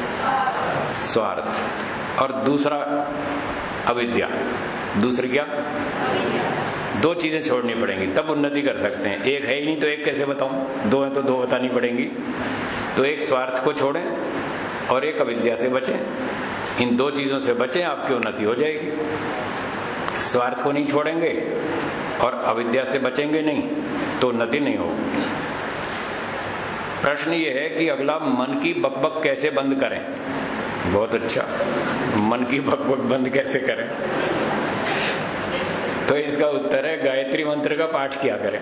स्वार्थ। और दूसरा अविद्या। दूसरी क्या? दो चीजें छोड़नी पड़ेंगी तब उन्नति कर सकते हैं। एक है ही नहीं तो एक कैसे बताऊं? दो है तो दो बतानी पड़ेंगी। तो एक स्वार्थ को छोड़ें और एक अविद्या से बचें। इन दो चीजों से बचें, आपकी उन्नति हो जाएगी। स्वार्थ को नहीं छोड़ेंगे और अविद्या से बचेंगे नहीं तो उन्नति नहीं होगी। प्रश्न ये है कि अगला, मन की बकबक कैसे बंद करें? बहुत अच्छा, मन की बकबक बंद कैसे करें? तो इसका उत्तर है गायत्री मंत्र का पाठ किया करें।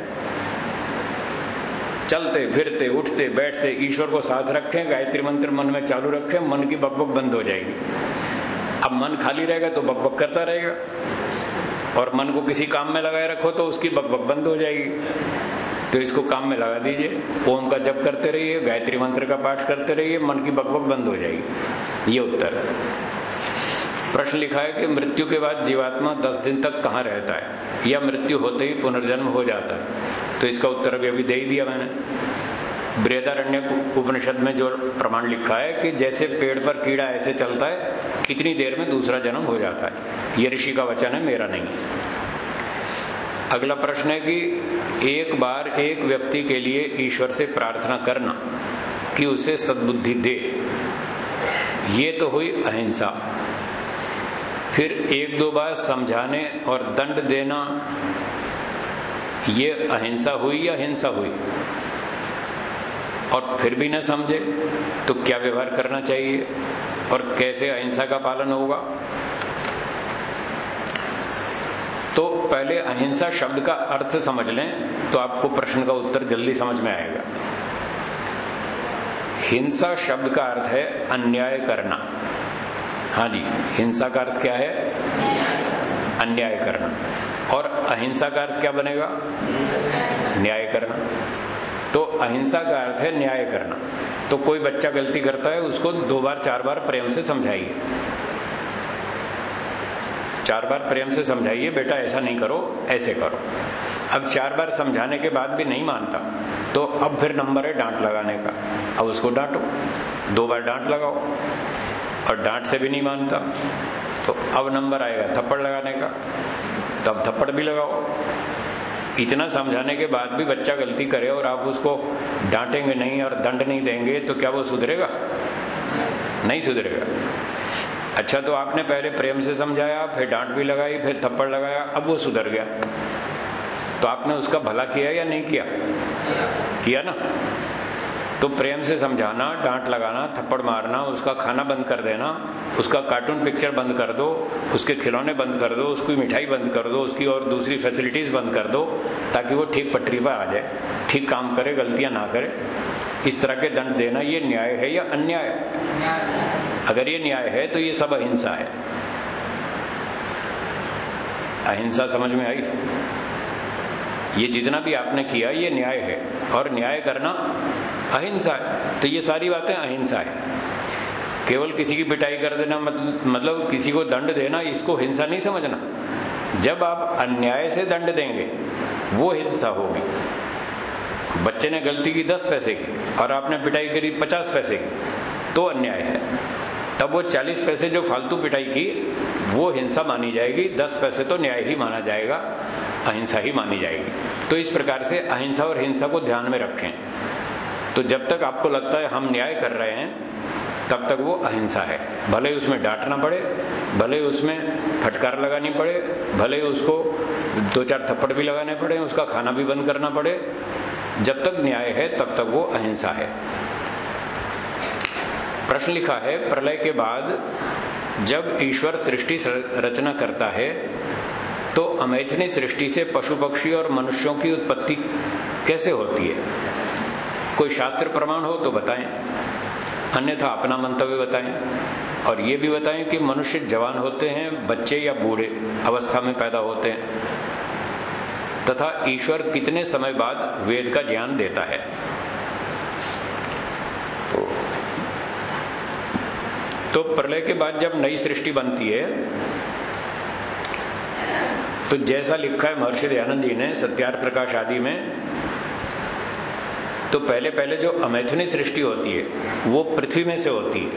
चलते फिरते उठते बैठते ईश्वर को साथ रखें, गायत्री मंत्र मन में चालू रखें, मन की बकबक बंद हो जाएगी। अब मन खाली रहेगा तो बकबक करता रहेगा, और मन को किसी काम में लगाए रखो तो उसकी बकबक बंद हो जाएगी। तो इसको काम में लगा दीजिए, ओम का जप करते रहिए, गायत्री मंत्र का पाठ करते रहिए, मन की बकबक बंद हो जाएगी। ये उत्तर है। प्रश्न लिखा है कि मृत्यु के बाद जीवात्मा दस दिन तक कहाँ रहता है या मृत्यु होते ही पुनर्जन्म हो जाता है? तो इसका उत्तर अभी अभी दे ही दिया मैंने। बृहदारण्यक उपनिषद में जो प्रमाण लिखा है कि जैसे पेड़ पर कीड़ा ऐसे चलता है, कितनी देर में दूसरा जन्म हो जाता है। ये ऋषि का वचन है, मेरा नहीं। अगला प्रश्न है कि एक बार एक व्यक्ति के लिए ईश्वर से प्रार्थना करना कि उसे सद्बुद्धि दे, ये तो हुई अहिंसा। फिर एक दो बार समझाने और दंड देना, ये अहिंसा हुई या हिंसा हुई? और फिर भी न समझे तो क्या व्यवहार करना चाहिए और कैसे अहिंसा का पालन होगा? तो पहले अहिंसा शब्द का अर्थ समझ लें तो आपको प्रश्न का उत्तर जल्दी समझ में आएगा। हिंसा शब्द का अर्थ है अन्याय करना। हाँ जी, हिंसा का अर्थ क्या है? अन्याय करना। और अहिंसा का अर्थ क्या बनेगा? न्याय करना। तो अहिंसा का अर्थ है न्याय करना। तो कोई बच्चा गलती करता है, उसको दो बार चार बार प्रेम से समझाइए, चार बार प्रेम से समझाइए, बेटा ऐसा नहीं करो, ऐसे करो। अब चार बार समझाने के बाद भी नहीं मानता तो अब फिर नंबर है डांट लगाने का। अब उसको डांटो, दो बार डांट लगाओ, और डांट से भी नहीं मानता तो अब नंबर आएगा थप्पड़ लगाने का, तब थप्पड़ भी लगाओ। इतना समझाने के बाद भी बच्चा गलती करे और आप उसको डांटेंगे नहीं और दंड नहीं देंगे तो क्या वो सुधरेगा? नहीं सुधरेगा। अच्छा, तो आपने पहले प्रेम से समझाया, फिर डांट भी लगाई, फिर थप्पड़ लगाया, अब वो सुधर गया, तो आपने उसका भला किया या नहीं किया? किया ना। तो प्रेम से समझाना, डांट लगाना, थप्पड़ मारना, उसका खाना बंद कर देना, उसका कार्टून पिक्चर बंद कर दो, उसके खिलौने बंद कर दो, उसकी मिठाई बंद कर दो, उसकी और दूसरी फैसिलिटीज बंद कर दो, ताकि वो ठीक पटरी पर आ जाए, ठीक काम करे, गलतियां ना करे। इस तरह के दंड देना ये न्याय है या अन्याय? अगर ये न्याय है तो ये सब अहिंसा है। अहिंसा समझ में आई? ये जितना भी आपने किया ये न्याय है, और न्याय करना अहिंसा है। तो ये सारी बातें अहिंसा है। केवल किसी की पिटाई कर देना, मतलब किसी को दंड देना, इसको हिंसा नहीं समझना। जब आप अन्याय से दंड देंगे वो हिंसा होगी। बच्चे ने गलती की दस पैसे की और आपने पिटाई करी पचास पैसे की, तो अन्याय है। तब वो चालीस पैसे जो फालतू पिटाई की वो हिंसा मानी जाएगी, दस पैसे तो न्याय ही माना जाएगा, अहिंसा ही मानी जाएगी। तो इस प्रकार से अहिंसा और हिंसा को ध्यान में रखें। तो जब तक आपको लगता है हम न्याय कर रहे हैं, तब तक वो अहिंसा है। भले ही उसमें डांटना पड़े, भले ही उसमें फटकार लगानी पड़े, भले ही उसको दो चार थप्पड़ भी लगाने पड़े, उसका खाना भी बंद करना पड़े, जब तक न्याय है तब तक वो अहिंसा है। प्रश्न लिखा है, प्रलय के बाद जब ईश्वर सृष्टि रचना करता है तो अमैथुनी सृष्टि से पशु पक्षी और मनुष्यों की उत्पत्ति कैसे होती है? कोई शास्त्र प्रमाण हो तो बताएं, अन्यथा अपना मंतव्य बताएं। और ये भी बताएं कि मनुष्य जवान होते हैं, बच्चे या बूढ़े अवस्था में पैदा होते हैं, तथा ईश्वर कितने समय बाद वेद का ज्ञान देता है। तो, तो प्रलय के बाद जब नई सृष्टि बनती है तो जैसा लिखा है महर्षि दयानंद जी ने सत्यार्थ प्रकाश आदि में, तो पहले पहले जो अमैथुनी सृष्टि होती है वो पृथ्वी में से होती है।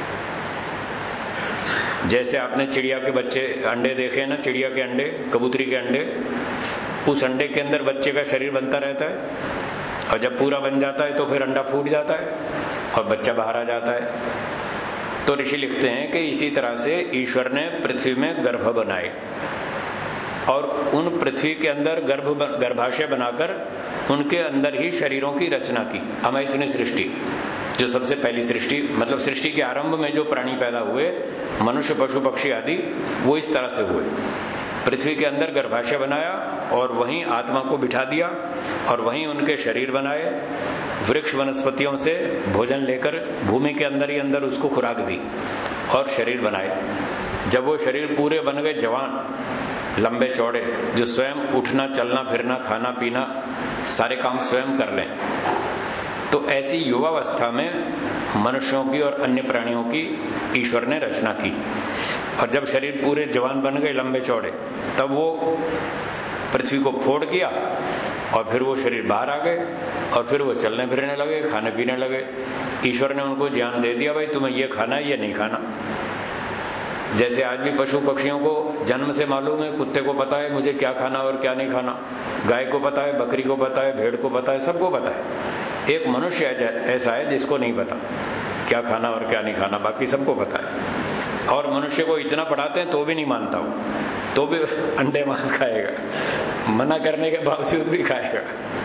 जैसे आपने चिड़िया के बच्चे अंडे देखे ना, चिड़िया के अंडे, कबूतरी के अंडे, उस अंडे के अंदर बच्चे का शरीर बनता रहता है, और जब पूरा बन जाता है तो फिर अंडा फूट जाता है और बच्चा बाहर आ जाता है। तो ऋषि लिखते हैं कि इसी तरह से ईश्वर ने पृथ्वी में गर्भ बनाए और उन पृथ्वी के अंदर गर्भ गर्भाशय बनाकर उनके अंदर ही शरीरों की रचना की। अमैथुनी सृष्टि जो सबसे पहली सृष्टि, मतलब सृष्टि के आरंभ में जो प्राणी पैदा हुए, मनुष्य पशु पक्षी आदि, वो इस तरह से हुए। पृथ्वी के अंदर गर्भाशय बनाया और वहीं आत्मा को बिठा दिया और वहीं उनके शरीर बनाए। वृक्ष वनस्पतियों से भोजन लेकर भूमि के अंदर ही अंदर उसको खुराक दी और शरीर बनाए। जब वो शरीर पूरे बन गए, जवान, लंबे चौड़े, जो स्वयं उठना चलना फिरना खाना पीना सारे काम स्वयं कर लें, तो ऐसी युवावस्था में मनुष्यों की और अन्य प्राणियों की ईश्वर ने रचना की। और जब शरीर पूरे जवान बन गए, लंबे चौड़े, तब वो पृथ्वी को फोड़ किया और फिर वो शरीर बाहर आ गए और फिर वो चलने फिरने लगे, खाने पीने लगे। ईश्वर ने उनको ज्ञान दे दिया, भाई तुम्हें ये खाना है, ये नहीं खाना। जैसे आज भी पशु पक्षियों को जन्म से मालूम है, कुत्ते को पता है मुझे क्या खाना और क्या नहीं खाना, गाय को पता है, बकरी को पता है, भेड़ को पता है, सबको पता है। एक मनुष्य ऐसा है जिसको नहीं पता क्या खाना और क्या नहीं खाना, बाकी सबको पता है। और मनुष्य को इतना पढ़ाते हैं तो भी नहीं मानता हूं, तो भी अंडे मांस खाएगा, मना करने के बावजूद भी खाएगा।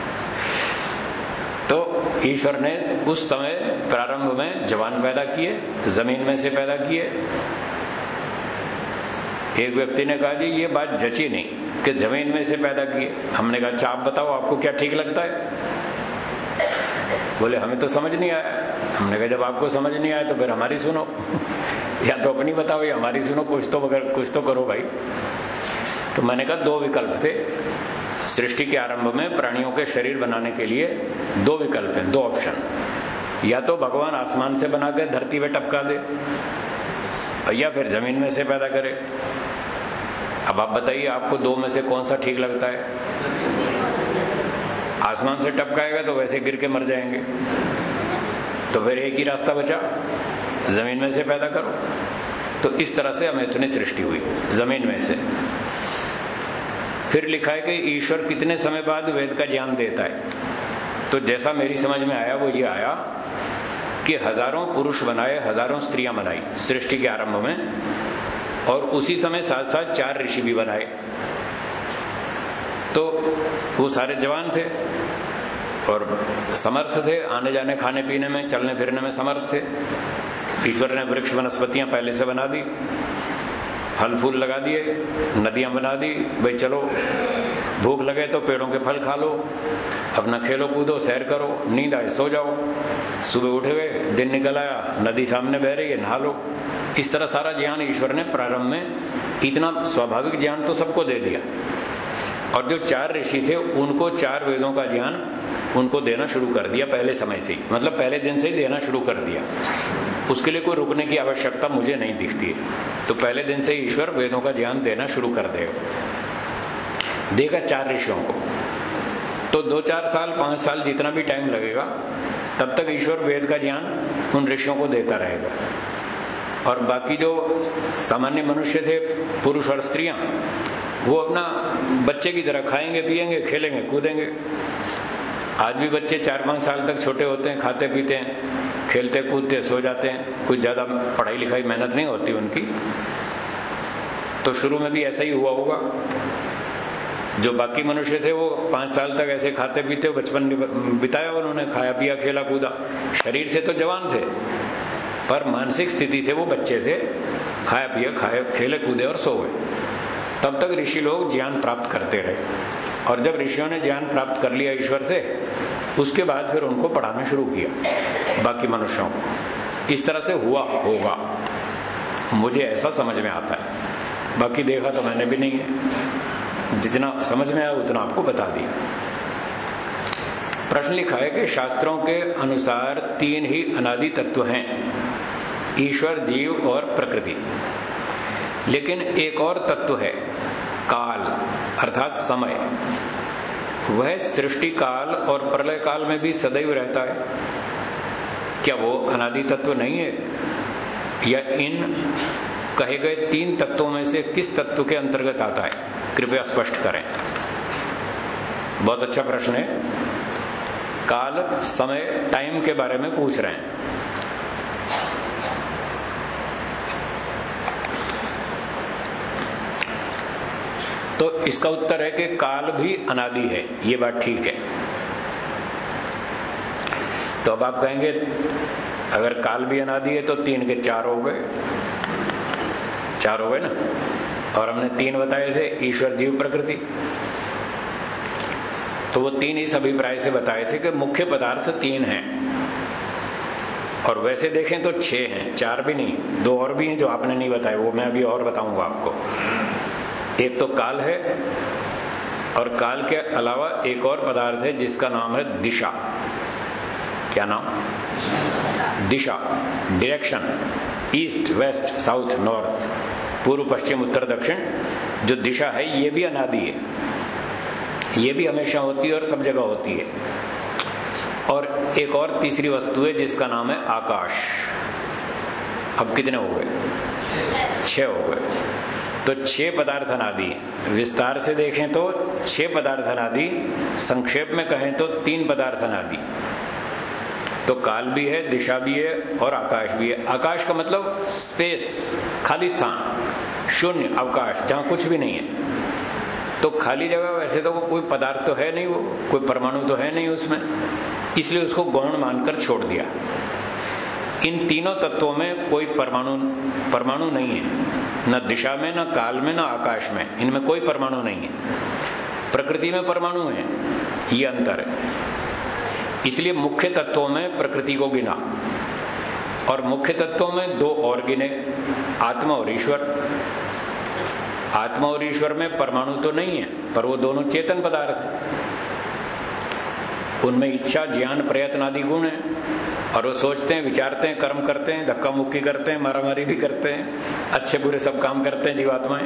तो ईश्वर ने उस समय प्रारंभ में जवान पैदा किए, जमीन में से पैदा किए। एक व्यक्ति ने कहा जी ये बात जची नहीं कि जमीन में से पैदा किए। हमने कहा अच्छा आप बताओ आपको क्या ठीक लगता है? बोले हमें तो समझ नहीं आया। हमने कहा जब आपको समझ नहीं आया तो फिर हमारी सुनो या तो अपनी बताओ या हमारी सुनो, कुछ तो मगर कुछ तो करो भाई। तो मैंने कहा दो विकल्प थे सृष्टि के आरंभ में। प्राणियों के शरीर बनाने के लिए दो विकल्प हैं, दो ऑप्शन। या तो भगवान आसमान से बना के धरती पे टपका दे या फिर जमीन में से पैदा करे। अब आप बताइए आपको दो में से कौन सा ठीक लगता है? आसमान से टपकाएगा तो वैसे गिर के मर जाएंगे, तो फिर एक ही रास्ता बचा, जमीन में से पैदा करो। तो इस तरह से हमें इतनी सृष्टि हुई जमीन में से। फिर लिखा है कि ईश्वर कितने समय बाद वेद का ज्ञान देता है। तो जैसा मेरी समझ में आया वो ये आया कि हजारों पुरुष बनाए, हजारों स्त्रियां बनाई सृष्टि के आरंभ में, और उसी समय साथ साथ चार ऋषि भी बनाए। तो वो सारे जवान थे और समर्थ थे, आने जाने खाने पीने में, चलने फिरने में समर्थ थे। ईश्वर ने वृक्ष वनस्पतियां पहले से बना दी, फल फूल लगा दिए, नदियां बना दी, भाई चलो भूख लगे तो पेड़ों के फल खा लो, अपना खेलो कूदो, सैर करो, नींद आए सो जाओ, सुबह उठे हुए दिन निकल आया, नदी सामने बह रही है, नहा लो। इस तरह सारा ज्ञान ईश्वर ने प्रारंभ में, इतना स्वाभाविक ज्ञान तो सबको दे दिया। और जो चार ऋषि थे उनको चार वेदों का ज्ञान उनको देना शुरू कर दिया पहले समय से ही, मतलब पहले दिन से ही देना शुरू कर दिया। उसके लिए कोई रुकने की आवश्यकता मुझे नहीं दिखती है। तो पहले दिन से ही ईश्वर वेदों का ज्ञान देना शुरू कर देगा, देगा चार ऋषियों को। तो दो चार साल पांच साल जितना भी टाइम लगेगा तब तक ईश्वर वेद का ज्ञान उन ऋषियों को देता रहेगा। और बाकी जो सामान्य मनुष्य थे, पुरुष और स्त्रियां, वो अपना बच्चे की तरह खाएंगे पिएंगे खेलेंगे कूदेंगे। आज भी बच्चे चार पांच साल तक छोटे होते हैं, खाते पीते हैं, खेलते कूदते सो जाते हैं, कुछ ज्यादा पढ़ाई लिखाई मेहनत नहीं होती उनकी। तो शुरू में भी ऐसा ही हुआ होगा। जो बाकी मनुष्य थे वो पांच साल तक ऐसे खाते पीते बचपन बिताया, उन्होंने खाया पिया खेला कूदा। शरीर से तो जवान थे पर मानसिक स्थिति से वो बच्चे थे, खाया पिया खाए खेले कूदे और सो गए। तब तक ऋषि लोग ज्ञान प्राप्त करते रहे। और जब ऋषियों ने ज्ञान प्राप्त कर लिया ईश्वर से, उसके बाद फिर उनको पढ़ाना शुरू किया बाकी मनुष्यों को। इस तरह से हुआ होगा, मुझे ऐसा समझ में आता है। बाकी देखा तो मैंने भी नहीं है, जितना समझ में आया उतना आपको बता दिया। प्रश्न लिखा है कि शास्त्रों के अनुसार तीन ही अनादि तत्व हैं, ईश्वर, जीव और प्रकृति। लेकिन एक और तत्व है काल, अर्थात समय। वह सृष्टि काल और प्रलय काल में भी सदैव रहता है। क्या वो अनादि तत्व नहीं है? या इन कहे गए तीन तत्वों में से किस तत्व के अंतर्गत आता है? कृपया स्पष्ट करें। बहुत अच्छा प्रश्न है। काल, समय, टाइम के बारे में पूछ रहे हैं। तो इसका उत्तर है कि काल भी अनादि है, ये बात ठीक है। तो अब आप कहेंगे अगर काल भी अनादि है तो तीन के चार हो गए, चार हो गए ना। और हमने तीन बताए थे, ईश्वर, जीव, प्रकृति। तो वो तीन इस अभिप्राय से बताए थे कि मुख्य पदार्थ तीन हैं, और वैसे देखें तो छह हैं, चार भी नहीं, दो और भी हैं जो आपने नहीं बताए, वो मैं अभी और बताऊंगा आपको। एक तो काल है, और काल के अलावा एक और पदार्थ है जिसका नाम है दिशा। क्या नाम? दिशा, direction, east, west, south, north. पूर्व पश्चिम उत्तर दक्षिण जो दिशा है ये भी अनादि है, ये भी हमेशा होती है और सब जगह होती है। और एक और तीसरी वस्तु है जिसका नाम है आकाश। अब कितने हो गए? छह हो गए। तो छह पदार्थ अनादि है। विस्तार से देखें तो छह पदार्थ अनादि, संक्षेप में कहें तो तीन पदार्थ अनादि। तो काल भी है, दिशा भी है और आकाश भी है। आकाश का मतलब स्पेस, खाली स्थान, शून्य अवकाश, जहां कुछ भी नहीं है। तो खाली जगह वैसे तो कोई पदार्थ तो है नहीं, वो कोई परमाणु तो है नहीं उसमें, इसलिए उसको गौण मानकर छोड़ दिया। इन तीनों तत्वों में कोई परमाणु परमाणु नहीं है, न दिशा में, न काल में, न आकाश में, इनमें कोई परमाणु नहीं है। प्रकृति में परमाणु है, ये अंतर है। इसलिए मुख्य तत्वों में प्रकृति को गिना, और मुख्य तत्वों में दो और गिने, आत्मा और ईश्वर। आत्मा और ईश्वर में परमाणु तो नहीं है, पर वो दोनों चेतन पदार्थ हैं। उनमें इच्छा, ज्ञान, प्रयत्न आदि गुण है, और वो सोचते हैं, विचारते हैं, कर्म करते हैं, धक्का मुक्की करते हैं, मारामारी भी करते हैं, अच्छे बुरे सब काम करते हैं जीवात्माएं।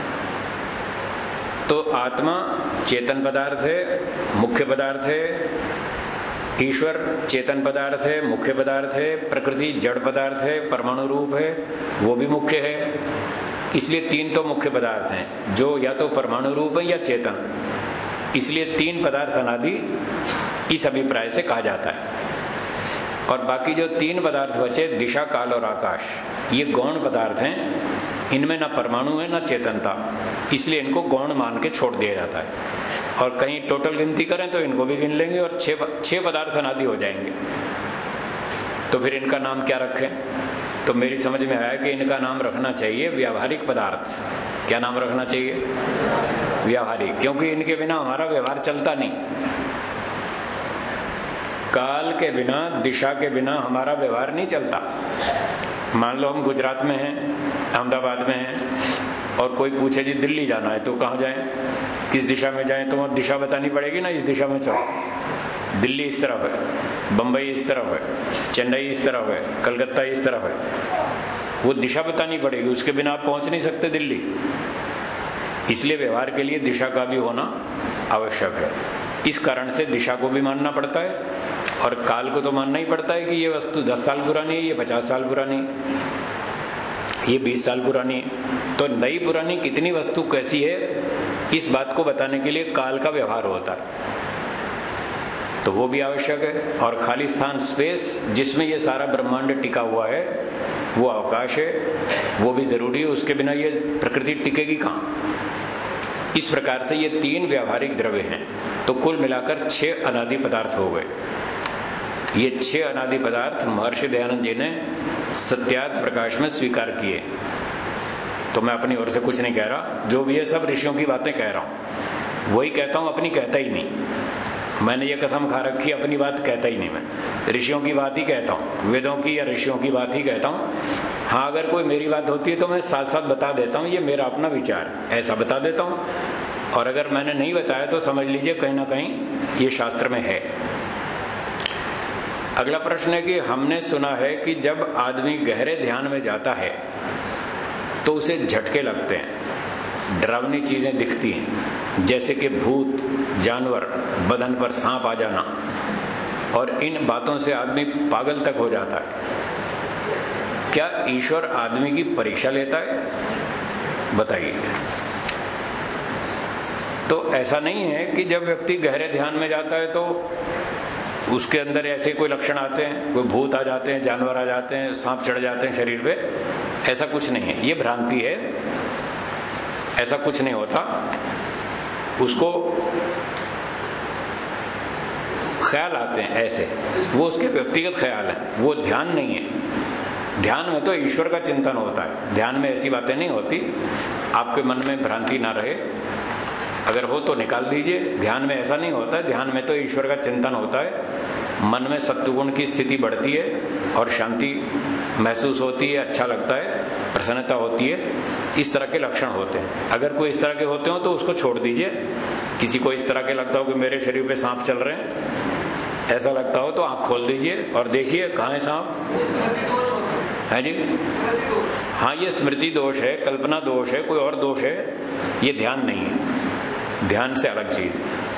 तो आत्मा चेतन पदार्थ है, मुख्य पदार्थ है। ईश्वर चेतन पदार्थ है, मुख्य पदार्थ है। प्रकृति जड़ पदार्थ है, परमाणु रूप है, वो भी मुख्य है। इसलिए तीन तो मुख्य पदार्थ हैं जो या तो परमाणु रूप है या चेतन। इसलिए तीन पदार्थ अनादि इस अभिप्राय से कहा जाता है। और बाकी जो तीन पदार्थ बचे, दिशा, काल और आकाश, ये गौण पदार्थ हैं। इनमें ना परमाणु है ना चेतनता, इसलिए इनको गौण मान के छोड़ दिया जाता है। और कहीं टोटल गिनती करें तो इनको भी गिन लेंगे और छह छह पदार्थ अनादि हो जाएंगे। तो फिर इनका नाम क्या रखें? तो मेरी समझ में आया कि इनका नाम रखना चाहिए व्यावहारिक पदार्थ। क्या नाम रखना चाहिए? व्यावहारिक, क्योंकि इनके बिना हमारा व्यवहार चलता नहीं। काल के बिना, दिशा के बिना हमारा व्यवहार नहीं चलता। मान लो हम गुजरात में हैं, अहमदाबाद में हैं, और कोई पूछे जी दिल्ली जाना है तो कहाँ जाएं, किस दिशा में जाएं, तो वह दिशा बतानी पड़ेगी ना, इस दिशा में चलो। दिल्ली इस तरफ है, बंबई इस तरफ है, चेन्नई इस तरफ है, कलकत्ता इस तरफ है, वो दिशा बतानी पड़ेगी, उसके बिना आप पहुंच नहीं सकते दिल्ली। इसलिए व्यवहार के लिए दिशा का भी होना आवश्यक है। इस कारण से दिशा को भी मानना पड़ता है, और काल को तो मानना ही पड़ता है कि ये वस्तु दस साल पुरानी है, ये पचास साल पुरानी है, ये बीस साल पुरानी है। तो नई पुरानी कितनी वस्तु कैसी है, इस बात को बताने के लिए काल का व्यवहार होता है, तो वो भी आवश्यक है। और खाली स्थान, स्पेस, जिसमें ये सारा ब्रह्मांड टिका हुआ है, वो अवकाश है, वो भी जरूरी है। उसके बिना ये प्रकृति टिकेगी कहाँ? इस प्रकार से ये तीन व्यावहारिक द्रव्य हैं। तो कुल मिलाकर छह अनादि पदार्थ हो गए। ये छह अनादि पदार्थ महर्षि दयानंद जी ने सत्यार्थ प्रकाश में स्वीकार किए। तो मैं अपनी ओर से कुछ नहीं कह रहा, जो भी है सब ऋषियों की बातें कह रहा हूं, वही कहता हूं, अपनी कहता ही नहीं। मैंने ये कसम खा रखी, अपनी बात कहता ही नहीं, मैं ऋषियों की बात ही कहता हूँ, वेदों की या ऋषियों की बात ही कहता हूँ। हाँ, अगर कोई मेरी बात होती है तो मैं साथ साथ बता देता हूँ, ये मेरा अपना विचार, ऐसा बता देता हूँ। और अगर मैंने नहीं बताया तो समझ लीजिए कहीं ना कहीं ये शास्त्र में है। अगला प्रश्न है कि हमने सुना है कि जब आदमी गहरे ध्यान में जाता है तो उसे झटके लगते हैं, डरावनी चीजें दिखती हैं, जैसे कि भूत, जानवर, बदन पर सांप आ जाना, और इन बातों से आदमी पागल तक हो जाता है। क्या ईश्वर आदमी की परीक्षा लेता है? बताइए। तो ऐसा नहीं है कि जब व्यक्ति गहरे ध्यान में जाता है तो उसके अंदर ऐसे कोई लक्षण आते हैं, कोई भूत आ जाते हैं, जानवर आ जाते हैं, सांप चढ़ जाते हैं शरीर पे, ऐसा कुछ नहीं है, ये भ्रांति है, ऐसा कुछ नहीं होता। उसको ख्याल आते हैं ऐसे, वो उसके व्यक्तिगत ख्याल है, वो ध्यान नहीं है। ध्यान में तो ईश्वर का चिंतन होता है, ध्यान में ऐसी बातें नहीं होती। आपके मन में भ्रांति ना रहे, अगर हो तो निकाल दीजिए। ध्यान में ऐसा नहीं होता, ध्यान में तो ईश्वर का चिंतन होता है, मन में सत्वगुण की स्थिति बढ़ती है और शांति महसूस होती है, अच्छा लगता है, प्रसन्नता होती है, इस तरह के लक्षण होते हैं। अगर कोई इस तरह के होते हो तो उसको छोड़ दीजिए। किसी को इस तरह के लगता हो कि मेरे शरीर पे सांप चल रहे हैं, ऐसा लगता हो तो आंख खोल दीजिए और देखिए कहाँ है सांप। है जी? हाँ, ये स्मृति दोष है, कल्पना दोष है, कोई और दोष है, ये ध्यान नहीं है, ध्यान से अलग चीज।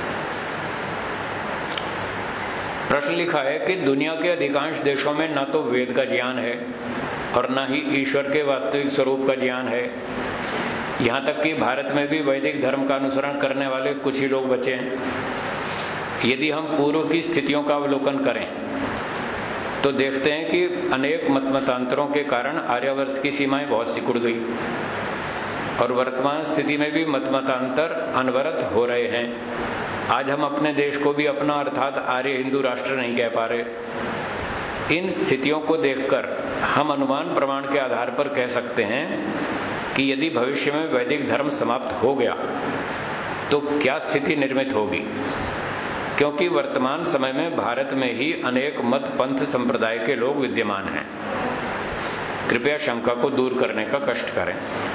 प्रश्न लिखा है कि दुनिया के अधिकांश देशों में ना तो वेद का ज्ञान है और ना ही ईश्वर के वास्तविक स्वरूप का ज्ञान है। यहाँ तक कि भारत में भी वैदिक धर्म का अनुसरण करने वाले कुछ ही लोग बचे हैं। यदि हम पूर्व की स्थितियों का अवलोकन करें तो देखते हैं कि अनेक मत मतांतरों के कारण आर्यावर्त की सीमाएं बहुत सिकुड़ गई और वर्तमान स्थिति में भी मत मतांतर अनवरत हो रहे हैं। आज हम अपने देश को भी अपना अर्थात आर्य हिंदू राष्ट्र नहीं कह पा रहे। इन स्थितियों को देखकर हम अनुमान प्रमाण के आधार पर कह सकते हैं कि यदि भविष्य में वैदिक धर्म समाप्त हो गया तो क्या स्थिति निर्मित होगी, क्योंकि वर्तमान समय में भारत में ही अनेक मत पंथ संप्रदाय के लोग विद्यमान हैं। कृपया शंका को दूर करने का कष्ट करें।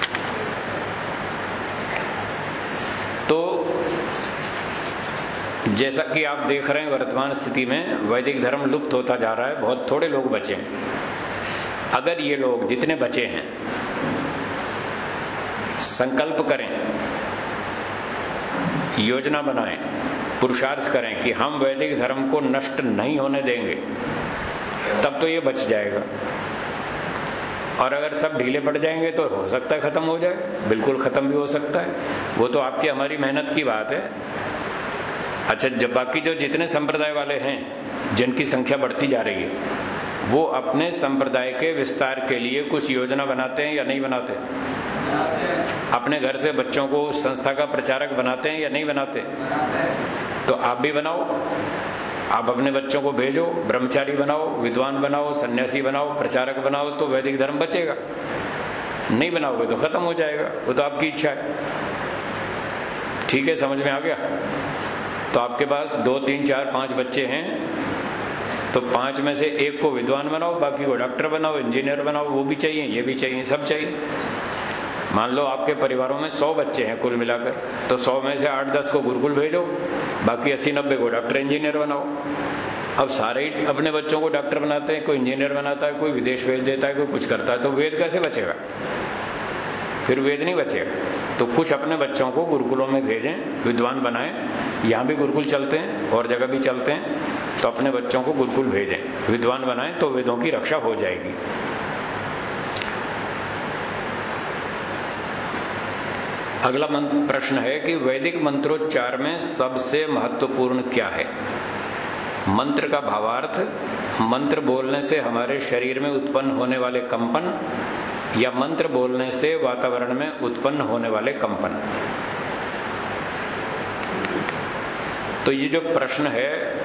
तो जैसा कि आप देख रहे हैं, वर्तमान स्थिति में वैदिक धर्म लुप्त होता जा रहा है, बहुत थोड़े लोग बचे हैं। अगर ये लोग जितने बचे हैं संकल्प करें, योजना बनाएं, पुरुषार्थ करें कि हम वैदिक धर्म को नष्ट नहीं होने देंगे, तब तो ये बच जाएगा। और अगर सब ढीले पड़ जाएंगे तो हो सकता है खत्म हो जाए, बिल्कुल खत्म भी हो सकता है। वो तो आपकी हमारी मेहनत की बात है। अच्छा, जब बाकी जो जितने संप्रदाय वाले हैं जिनकी संख्या बढ़ती जा रही है, वो अपने संप्रदाय के विस्तार के लिए कुछ योजना बनाते हैं या नहीं बनाते? अपने घर से बच्चों को उस संस्था का प्रचारक बनाते हैं या नहीं बनाते? तो आप भी बनाओ, आप अपने बच्चों को भेजो, ब्रह्मचारी बनाओ, विद्वान बनाओ, सन्यासी बनाओ, प्रचारक बनाओ, तो वैदिक धर्म बचेगा। नहीं बनाओगे तो खत्म हो जाएगा। वो तो आपकी इच्छा है। ठीक है, समझ में आ गया? तो आपके पास दो तीन चार पांच बच्चे हैं, तो पांच में से एक को विद्वान बनाओ, बाकी को डॉक्टर बनाओ, इंजीनियर बनाओ। वो भी चाहिए, ये भी चाहिए, सब चाहिए। मान लो आपके परिवारों में सौ बच्चे हैं कुल मिलाकर, तो सौ में से आठ दस को गुरुकुल भेजो, बाकी अस्सी नब्बे को डॉक्टर इंजीनियर बनाओ। अब सारे ही अपने बच्चों को डॉक्टर बनाते हैं, कोई इंजीनियर बनाता है, कोई विदेश भेज देता है, कोई कुछ करता है, तो वेद कैसे बचेगा? फिर वेद नहीं बचेगा। तो कुछ अपने बच्चों को गुरुकुलों में भेजें, विद्वान बनाएं। यहाँ भी गुरुकुल चलते हैं और जगह भी चलते हैं, तो अपने बच्चों को गुरुकुल भेजें, विद्वान बनाएं, तो वेदों की रक्षा हो जाएगी। अगला प्रश्न है कि वैदिक मंत्रोच्चार में सबसे महत्वपूर्ण क्या है? मंत्र का भावार्थ, मंत्र बोलने से हमारे शरीर में उत्पन्न होने वाले कंपन, या मंत्र बोलने से वातावरण में उत्पन्न होने वाले कंपन? तो ये जो प्रश्न है,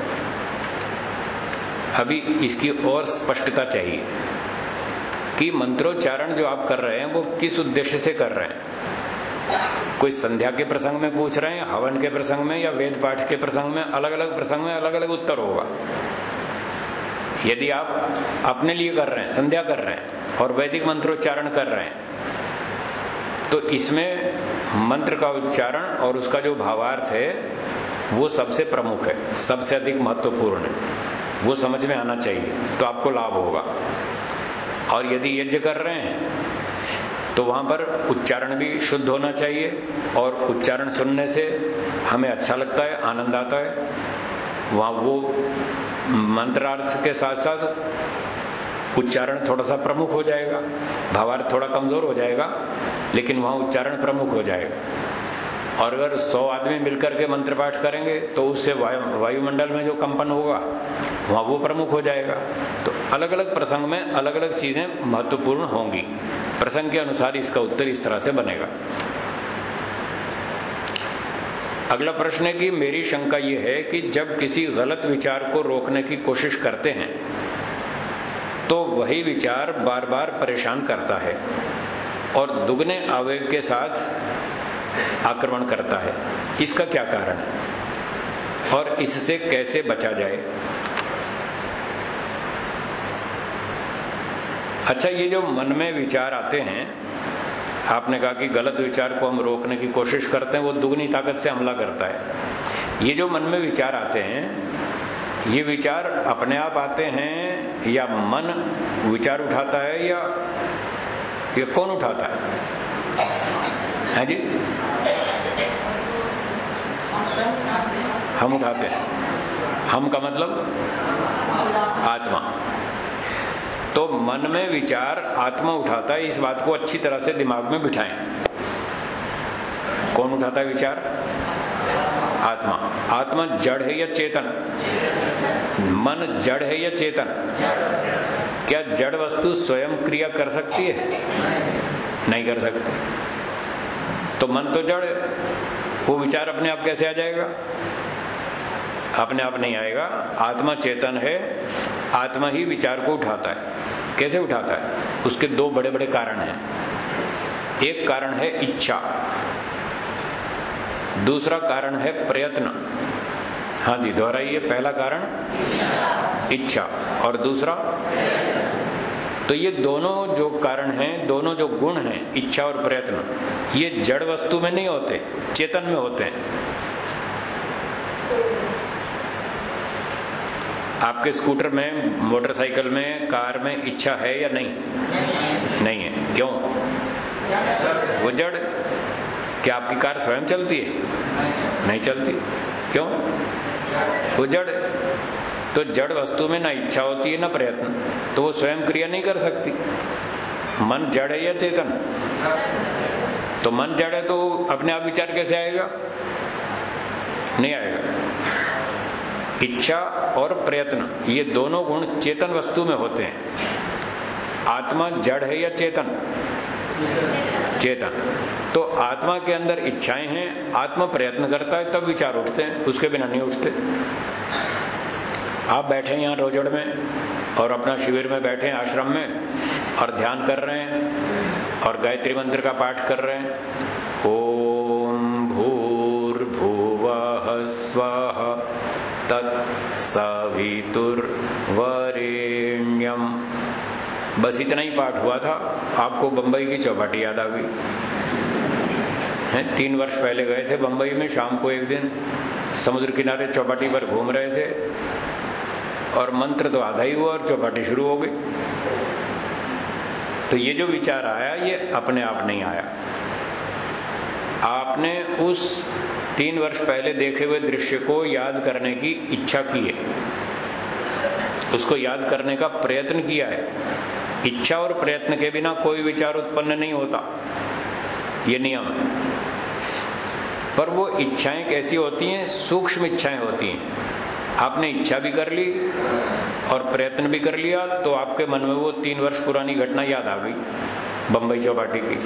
अभी इसकी और स्पष्टता चाहिए कि मंत्रोच्चारण जो आप कर रहे हैं वो किस उद्देश्य से कर रहे हैं। कोई संध्या के प्रसंग में पूछ रहे हैं, हवन के प्रसंग में, या वेद पाठ के प्रसंग में? अलग अलग प्रसंग में अलग अलग उत्तर होगा। यदि आप अपने लिए कर रहे हैं, संध्या कर रहे हैं और वैदिक मंत्रोच्चारण कर रहे हैं, तो इसमें मंत्र का उच्चारण और उसका जो भावार्थ है वो सबसे प्रमुख है, सबसे अधिक महत्वपूर्ण है। वो समझ में आना चाहिए, तो आपको लाभ होगा। और यदि यज्ञ कर रहे हैं तो वहां पर उच्चारण भी शुद्ध होना चाहिए, और उच्चारण सुनने से हमें अच्छा लगता है, आनंद आता है। वहां वो मंत्रार्थ के साथ साथ उच्चारण थोड़ा सा प्रमुख हो जाएगा, भावार्थ थोड़ा कमजोर हो जाएगा, लेकिन वहां उच्चारण प्रमुख हो जाएगा। और अगर सौ आदमी मिलकर के मंत्र पाठ करेंगे तो उससे वायु वायुमंडल में जो कंपन होगा वहां वो प्रमुख हो जाएगा। तो अलग अलग प्रसंग में अलग अलग चीजें महत्वपूर्ण होंगी। प्रसंग के अनुसार इसका उत्तर इस तरह से बनेगा। अगला प्रश्न है कि मेरी शंका यह है कि जब किसी गलत विचार को रोकने की कोशिश करते हैं तो वही विचार बार बार परेशान करता है और दुगने आवेग के साथ आक्रमण करता है। इसका क्या कारण है और इससे कैसे बचा जाए? अच्छा, ये जो मन में विचार आते हैं, आपने कहा कि गलत विचार को हम रोकने की कोशिश करते हैं, वो दुगनी ताकत से हमला करता है। ये जो मन में विचार आते हैं, ये विचार अपने आप आते हैं या मन विचार उठाता है या ये कौन उठाता है? है जी, हम उठाते हैं। हम का मतलब आत्मा। तो मन में विचार आत्मा उठाता है, इस बात को अच्छी तरह से दिमाग में बिठाएं। कौन उठाता है विचार? आत्मा। आत्मा जड़ है या चेतन? मन जड़ है या चेतन? क्या जड़ वस्तु स्वयं क्रिया कर सकती है? नहीं कर सकती। तो मन तो जड़ है, वो विचार अपने आप कैसे आ जाएगा? अपने आप नहीं आएगा। आत्मा चेतन है, आत्मा ही विचार को उठाता है। कैसे उठाता है? उसके दो बड़े बड़े कारण हैं। एक कारण है इच्छा, दूसरा कारण है प्रयत्न। हाँ जी, दोहराइए। पहला कारण इच्छा और दूसरा। तो ये दोनों जो कारण हैं, दोनों जो गुण हैं, इच्छा और प्रयत्न, ये जड़ वस्तु में नहीं होते, चेतन में होते हैं। आपके स्कूटर में, मोटरसाइकिल में, कार में इच्छा है या नहीं? नहीं है। क्यों? वो जड़। क्या आपकी कार स्वयं चलती है? नहीं चलती। क्यों? वो जड़। तो जड़ वस्तु में ना इच्छा होती है ना प्रयत्न, तो वो स्वयं क्रिया नहीं कर सकती। मन जड़ है या चेतन? तो मन जड़ है तो अपने आप विचार कैसे आएगा? नहीं आएगा। इच्छा और प्रयत्न, ये दोनों गुण चेतन वस्तु में होते हैं। आत्मा जड़ है या चेतन? चेतन। तो आत्मा के अंदर इच्छाएं हैं, आत्मा प्रयत्न करता है, तब विचार उठते हैं, उसके बिना नहीं उठते। आप बैठे हैं यहाँ रोजड़ में और अपना शिविर में बैठे हैं, आश्रम में, और ध्यान कर रहे हैं और गायत्री मंत्र का पाठ कर रहे हैं। ओम भूर्भुवः स्वः तत्सवितुर्वरेण्यम। बस इतना ही पाठ हुआ था, आपको बंबई की चौपाटी याद आ गई है। तीन वर्ष पहले गए थे बंबई में, शाम को एक दिन समुद्र किनारे चौपाटी पर घूम रहे थे और मंत्र तो आधा ही हुआ और चौपाटी शुरू हो गई। तो ये जो विचार आया, ये अपने आप नहीं आया। आपने उस तीन वर्ष पहले देखे हुए दृश्य को याद करने की इच्छा की है, उसको याद करने का प्रयत्न किया है। इच्छा और प्रयत्न के बिना कोई विचार उत्पन्न नहीं होता, ये नियम है। पर वो इच्छाएं कैसी होती हैं? सूक्ष्म इच्छाएं होती हैं। आपने इच्छा भी कर ली और प्रयत्न भी कर लिया, तो आपके मन में वो तीन वर्ष पुरानी घटना याद आ गई, बंबई चौपाटी की।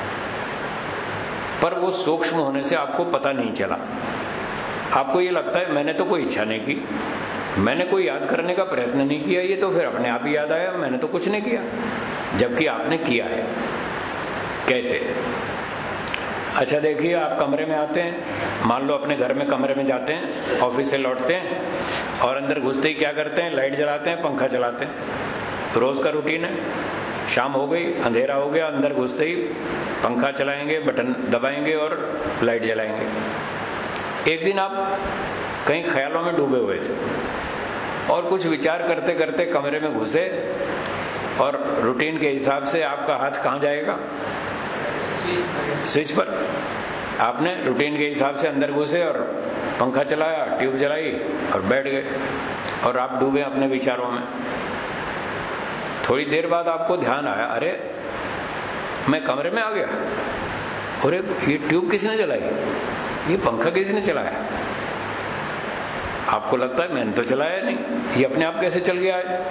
पर वो सूक्ष्म होने से आपको पता नहीं चला। आपको ये लगता है मैंने तो कोई इच्छा नहीं की, मैंने कोई याद करने का प्रयत्न नहीं किया, ये तो फिर अपने आप ही याद आया, मैंने तो कुछ नहीं किया, जबकि आपने किया है। कैसे? अच्छा देखिए, आप कमरे में आते हैं, मान लो अपने घर में कमरे में जाते हैं, ऑफिस से लौटते हैं और अंदर घुसते ही क्या करते हैं? लाइट जलाते हैं, पंखा चलाते हैं। रोज का रूटीन है। शाम हो गई, अंधेरा हो गया, अंदर घुसते ही पंखा चलाएंगे, बटन दबाएंगे और लाइट जलाएंगे। एक दिन आप कहीं ख्यालों में डूबे हुए थे और कुछ विचार करते करते कमरे में घुसे और रूटीन के हिसाब से आपका हाथ कहाँ जाएगा? स्विच पर। आपने रूटीन के हिसाब से अंदर घुसे और पंखा चलाया, ट्यूब जलाई और बैठ गए और आप डूबे अपने विचारों में। थोड़ी देर बाद आपको ध्यान आया, अरे मैं कमरे में आ गया, अरे ये ट्यूब किसने जलाई, ये पंखा किसने चलाया? आपको लगता है मैंने तो चलाया नहीं, ये अपने आप कैसे चल गया है?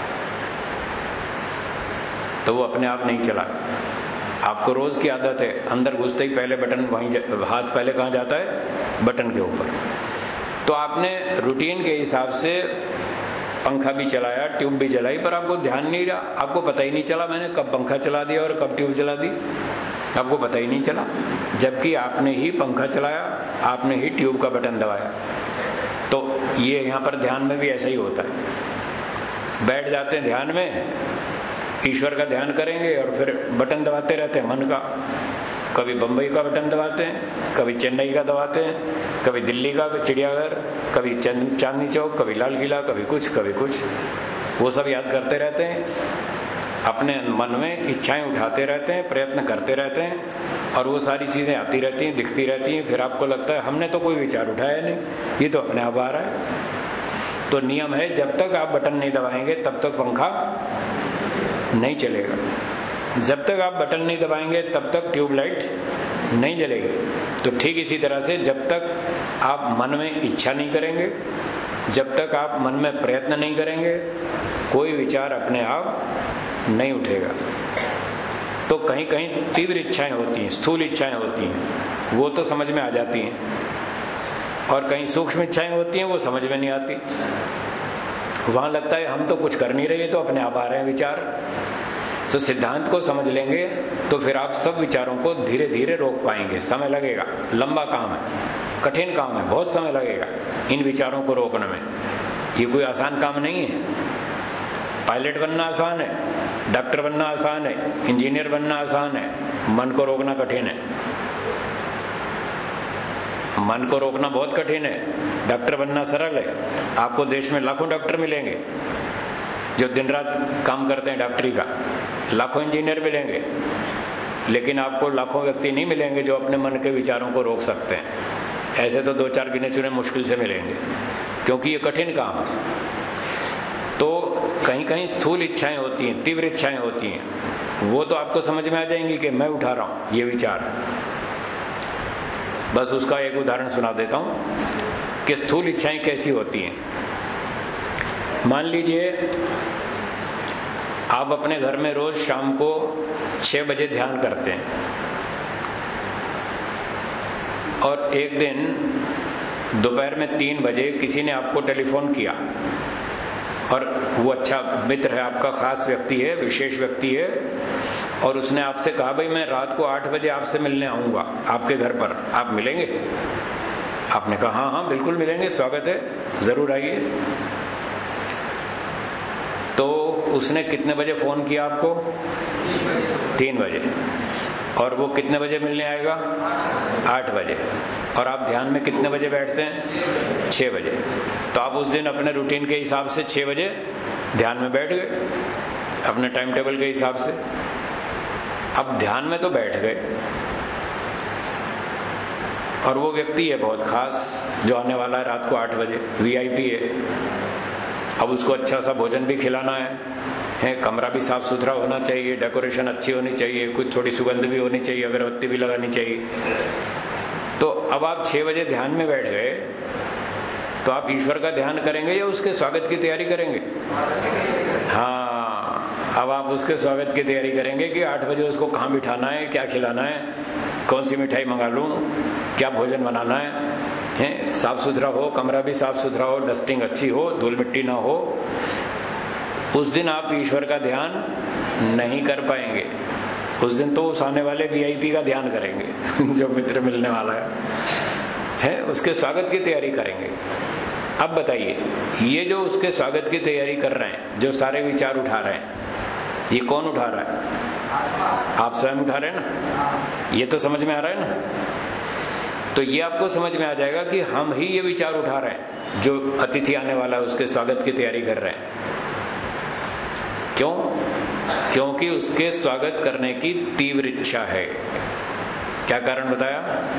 तो वो अपने आप नहीं चला। आपको रोज की आदत है, अंदर घुसते ही पहले बटन वहीं, हाथ पहले कहाँ जाता है? बटन के ऊपर। तो आपने रूटीन के हिसाब से पंखा भी चलाया, ट्यूब भी जलाई, पर आपको ध्यान नहीं रहा, आपको पता ही नहीं चला मैंने कब पंखा चला दिया और कब ट्यूब जला दी, आपको पता ही नहीं चला, जबकि आपने ही पंखा चलाया, आपने ही ट्यूब का बटन दबाया। तो ये यहाँ पर ध्यान में भी ऐसा ही होता है। बैठ जाते हैं ध्यान में, ईश्वर का ध्यान करेंगे और फिर बटन दबाते रहते हैं मन का, कभी बंबई का बटन दबाते हैं, कभी चेन्नई का दबाते हैं, कभी दिल्ली का चिड़ियाघर, कभी चांदनी चौक, कभी लाल किला, कभी कुछ कभी कुछ, वो सब याद करते रहते हैं, अपने मन में इच्छाएं उठाते रहते हैं, प्रयत्न करते रहते हैं, और वो सारी चीजें आती रहती हैं, दिखती रहती हैं। फिर आपको लगता है हमने तो कोई विचार उठाया नहीं, ये तो अपने आप आ रहा है। तो नियम है, जब तक आप बटन नहीं दबाएंगे तब तक पंखा नहीं चलेगा। जब तक आप बटन नहीं दबाएंगे तब तक ट्यूबलाइट नहीं जलेगी। तो ठीक इसी तरह से जब तक आप मन में इच्छा नहीं करेंगे, जब तक आप मन में प्रयत्न नहीं करेंगे, कोई विचार अपने आप नहीं उठेगा। तो कहीं कहीं तीव्र इच्छाएं होती हैं, स्थूल इच्छाएं होती हैं, वो तो समझ में आ जाती हैं, और कहीं सूक्ष्म इच्छाएं होती हैं, वो समझ में नहीं आती। वहां लगता है हम तो कुछ कर नहीं रहे, तो अपने आप आ रहे हैं विचार। तो सिद्धांत को समझ लेंगे तो फिर आप सब विचारों को धीरे धीरे रोक पाएंगे। समय लगेगा, लंबा काम है, कठिन काम है, बहुत समय लगेगा इन विचारों को रोकने में। ये कोई आसान काम नहीं है। पायलट बनना आसान है, डॉक्टर बनना आसान है, इंजीनियर बनना आसान है, मन को रोकना कठिन है। मन को रोकना बहुत कठिन है, डॉक्टर बनना सरल है। आपको देश में लाखों डॉक्टर मिलेंगे जो दिन रात काम करते हैं डॉक्टरी का, लाखों इंजीनियर मिलेंगे, लेकिन आपको लाखों व्यक्ति नहीं मिलेंगे जो अपने मन के विचारों को रोक सकते हैं। ऐसे तो दो चार गिने चुने मुश्किल से मिलेंगे, क्योंकि ये कठिन काम है। तो कहीं कहीं स्थूल इच्छाएं होती हैं, तीव्र इच्छाएं होती हैं, वो तो आपको समझ में आ जाएंगी कि मैं उठा रहा हूं ये विचार। बस उसका एक उदाहरण सुना देता हूं कि स्थूल इच्छाएं कैसी होती हैं। मान लीजिए आप अपने घर में रोज शाम को छह बजे ध्यान करते हैं, और एक दिन दोपहर में तीन बजे किसी ने आपको टेलीफोन किया, और वो अच्छा मित्र है, आपका खास व्यक्ति है, विशेष व्यक्ति है, और उसने आपसे कहा भाई मैं रात को आठ बजे आपसे मिलने आऊंगा आपके घर पर, आप मिलेंगे? आपने कहा हाँ हाँ बिल्कुल मिलेंगे, स्वागत है, जरूर आइए। तो उसने कितने बजे फोन किया आपको? तीन बजे। और वो कितने बजे मिलने आएगा? आठ बजे। और आप ध्यान में कितने बजे बैठते हैं? छह बजे। तो आप उस दिन अपने रूटीन के हिसाब से छह बजे ध्यान में बैठ गए, अपने टाइम टेबल के हिसाब से। अब ध्यान में तो बैठ गए, और वो व्यक्ति है बहुत खास जो आने वाला है रात को आठ बजे, वीआईपी है। अब उसको अच्छा सा भोजन भी खिलाना है, है कमरा भी साफ सुथरा होना चाहिए, डेकोरेशन अच्छी होनी चाहिए, कुछ थोड़ी सुगंध भी होनी चाहिए, अगरबत्ती भी लगानी चाहिए। तो अब आप छह बजे ध्यान में बैठ गए, तो आप ईश्वर का ध्यान करेंगे या उसके स्वागत की तैयारी करेंगे? हाँ, अब आप उसके स्वागत की तैयारी करेंगे कि आठ बजे उसको कहाँ बिठाना है, क्या खिलाना है, कौन सी मिठाई मंगा लूं, क्या भोजन बनाना है, है साफ सुथरा हो, कमरा भी साफ सुथरा हो, डस्टिंग अच्छी हो, धूल मिट्टी ना हो। उस दिन आप ईश्वर का ध्यान नहीं कर पाएंगे। उस दिन तो उस आने वाले वीआईपी का ध्यान करेंगे जो मित्र मिलने वाला है, है उसके स्वागत की तैयारी करेंगे। अब बताइए, ये जो उसके स्वागत की तैयारी कर रहे हैं, जो सारे विचार उठा रहे हैं, ये कौन उठा रहा है? आप स्वयं उठा रहे हैं ना? ये तो समझ में आ रहा है ना? तो ये आपको समझ में आ जाएगा कि हम ही ये विचार उठा रहे हैं, जो अतिथि आने वाला है उसके स्वागत की तैयारी कर रहे हैं। क्यों? क्योंकि उसके स्वागत करने की तीव्र इच्छा है। क्या कारण बताया?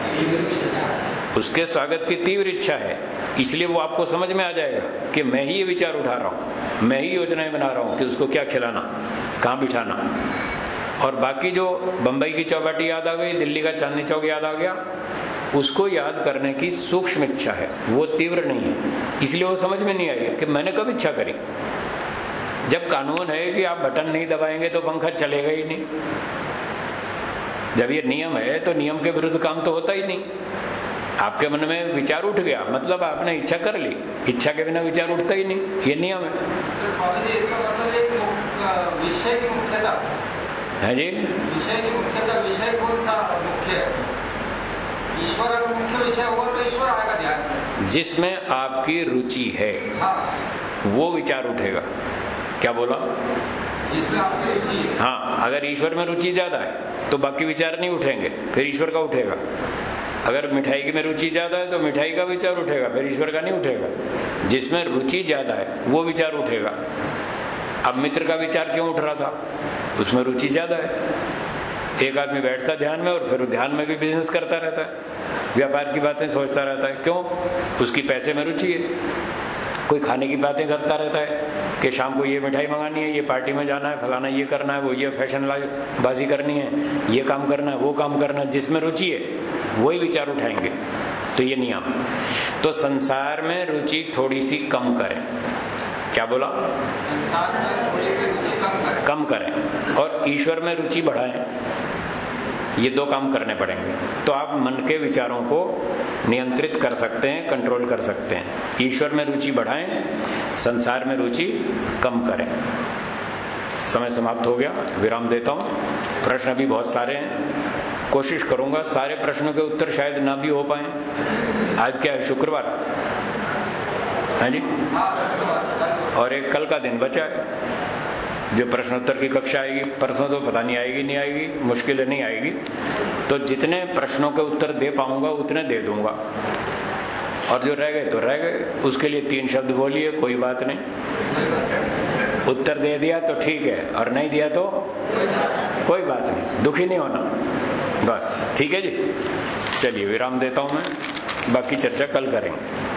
उसके स्वागत की तीव्र इच्छा है, इसलिए वो आपको समझ में आ जाएगा कि मैं ही ये विचार उठा रहा हूं, मैं ही योजनाएं बना रहा हूं कि उसको क्या खिलाना, कहां बिठाना। और बाकी जो बंबई की चौपाटी याद आ गई, दिल्ली का चांदनी चौक याद आ गया, उसको याद करने की सूक्ष्म इच्छा है, वो तीव्र नहीं है, इसलिए वो समझ में नहीं आई कि मैंने कब इच्छा करी। जब कानून है कि आप बटन नहीं दबाएंगे तो पंखा चलेगा ही नहीं, जब ये नियम है तो नियम के विरुद्ध काम तो होता ही नहीं। आपके मन में विचार उठ गया, मतलब आपने इच्छा कर ली, इच्छा के बिना विचार उठता ही नहीं, ये नियम है।
विषय की मुख्यता
है जी,
विषय की मुख्यता, विषय कौन सा मुख्य है? ईश्वर अगर मुख्य विषय होगा तो ईश्वर आएगा ध्यान।
जिसमें आपकी रुचि है,
हाँ,
वो विचार उठेगा। क्या बोला?
जिसमें आपकी रुचि है।
हाँ, अगर ईश्वर में रुचि ज्यादा है तो बाकी विचार नहीं उठेंगे, फिर ईश्वर का उठेगा। अगर मिठाई में रुचि ज्यादा है तो मिठाई का विचार उठेगा, फिर ईश्वर का नहीं उठेगा। जिसमें रुचि ज्यादा है वो विचार उठेगा। अब मित्र का विचार क्यों उठ रहा था? उसमें रुचि ज्यादा है। एक आदमी बैठता ध्यान में और फिर ध्यान में भी बिजनेस करता रहता है, व्यापार की बातें सोचता रहता है। क्यों? उसकी पैसे में रुचि है। कोई खाने की बातें करता रहता है कि शाम को ये मिठाई मंगानी है, ये पार्टी में जाना है, फलाना ये करना है, वो ये फैशन बाजी करनी है, ये काम करना है, वो काम करना है। जिसमें रुचि है वही विचार उठाएंगे। तो ये नियम। तो संसार में रुचि थोड़ी सी कम करें। क्या बोला?
संसार में थोड़ी सी रुचि कम करें।
कम करें और ईश्वर में रुचि बढ़ाएं। ये दो काम करने पड़ेंगे तो आप मन के विचारों को नियंत्रित कर सकते हैं, कंट्रोल कर सकते हैं। ईश्वर में रुचि बढ़ाएं, संसार में रुचि कम करें। समय समाप्त हो गया, विराम देता हूं। प्रश्न अभी बहुत सारे हैं, कोशिश करूंगा सारे प्रश्नों के उत्तर शायद ना भी हो पाए। आज क्या है? शुक्रवार है जी, और एक कल का दिन बचा है जो प्रश्नोत्तर की कक्षा आएगी। परसों तो पता नहीं आएगी नहीं आएगी, मुश्किल नहीं आएगी। तो जितने प्रश्नों के उत्तर दे पाऊंगा उतने दे दूंगा, और जो रह गए तो रह गए। उसके लिए तीन शब्द बोलिए, कोई बात नहीं। उत्तर दे दिया तो ठीक है, और नहीं दिया तो कोई बात नहीं, दुखी नहीं होना बस। ठीक है जी, चलिए विराम देता हूं मैं, बाकी चर्चा कल करेंगे।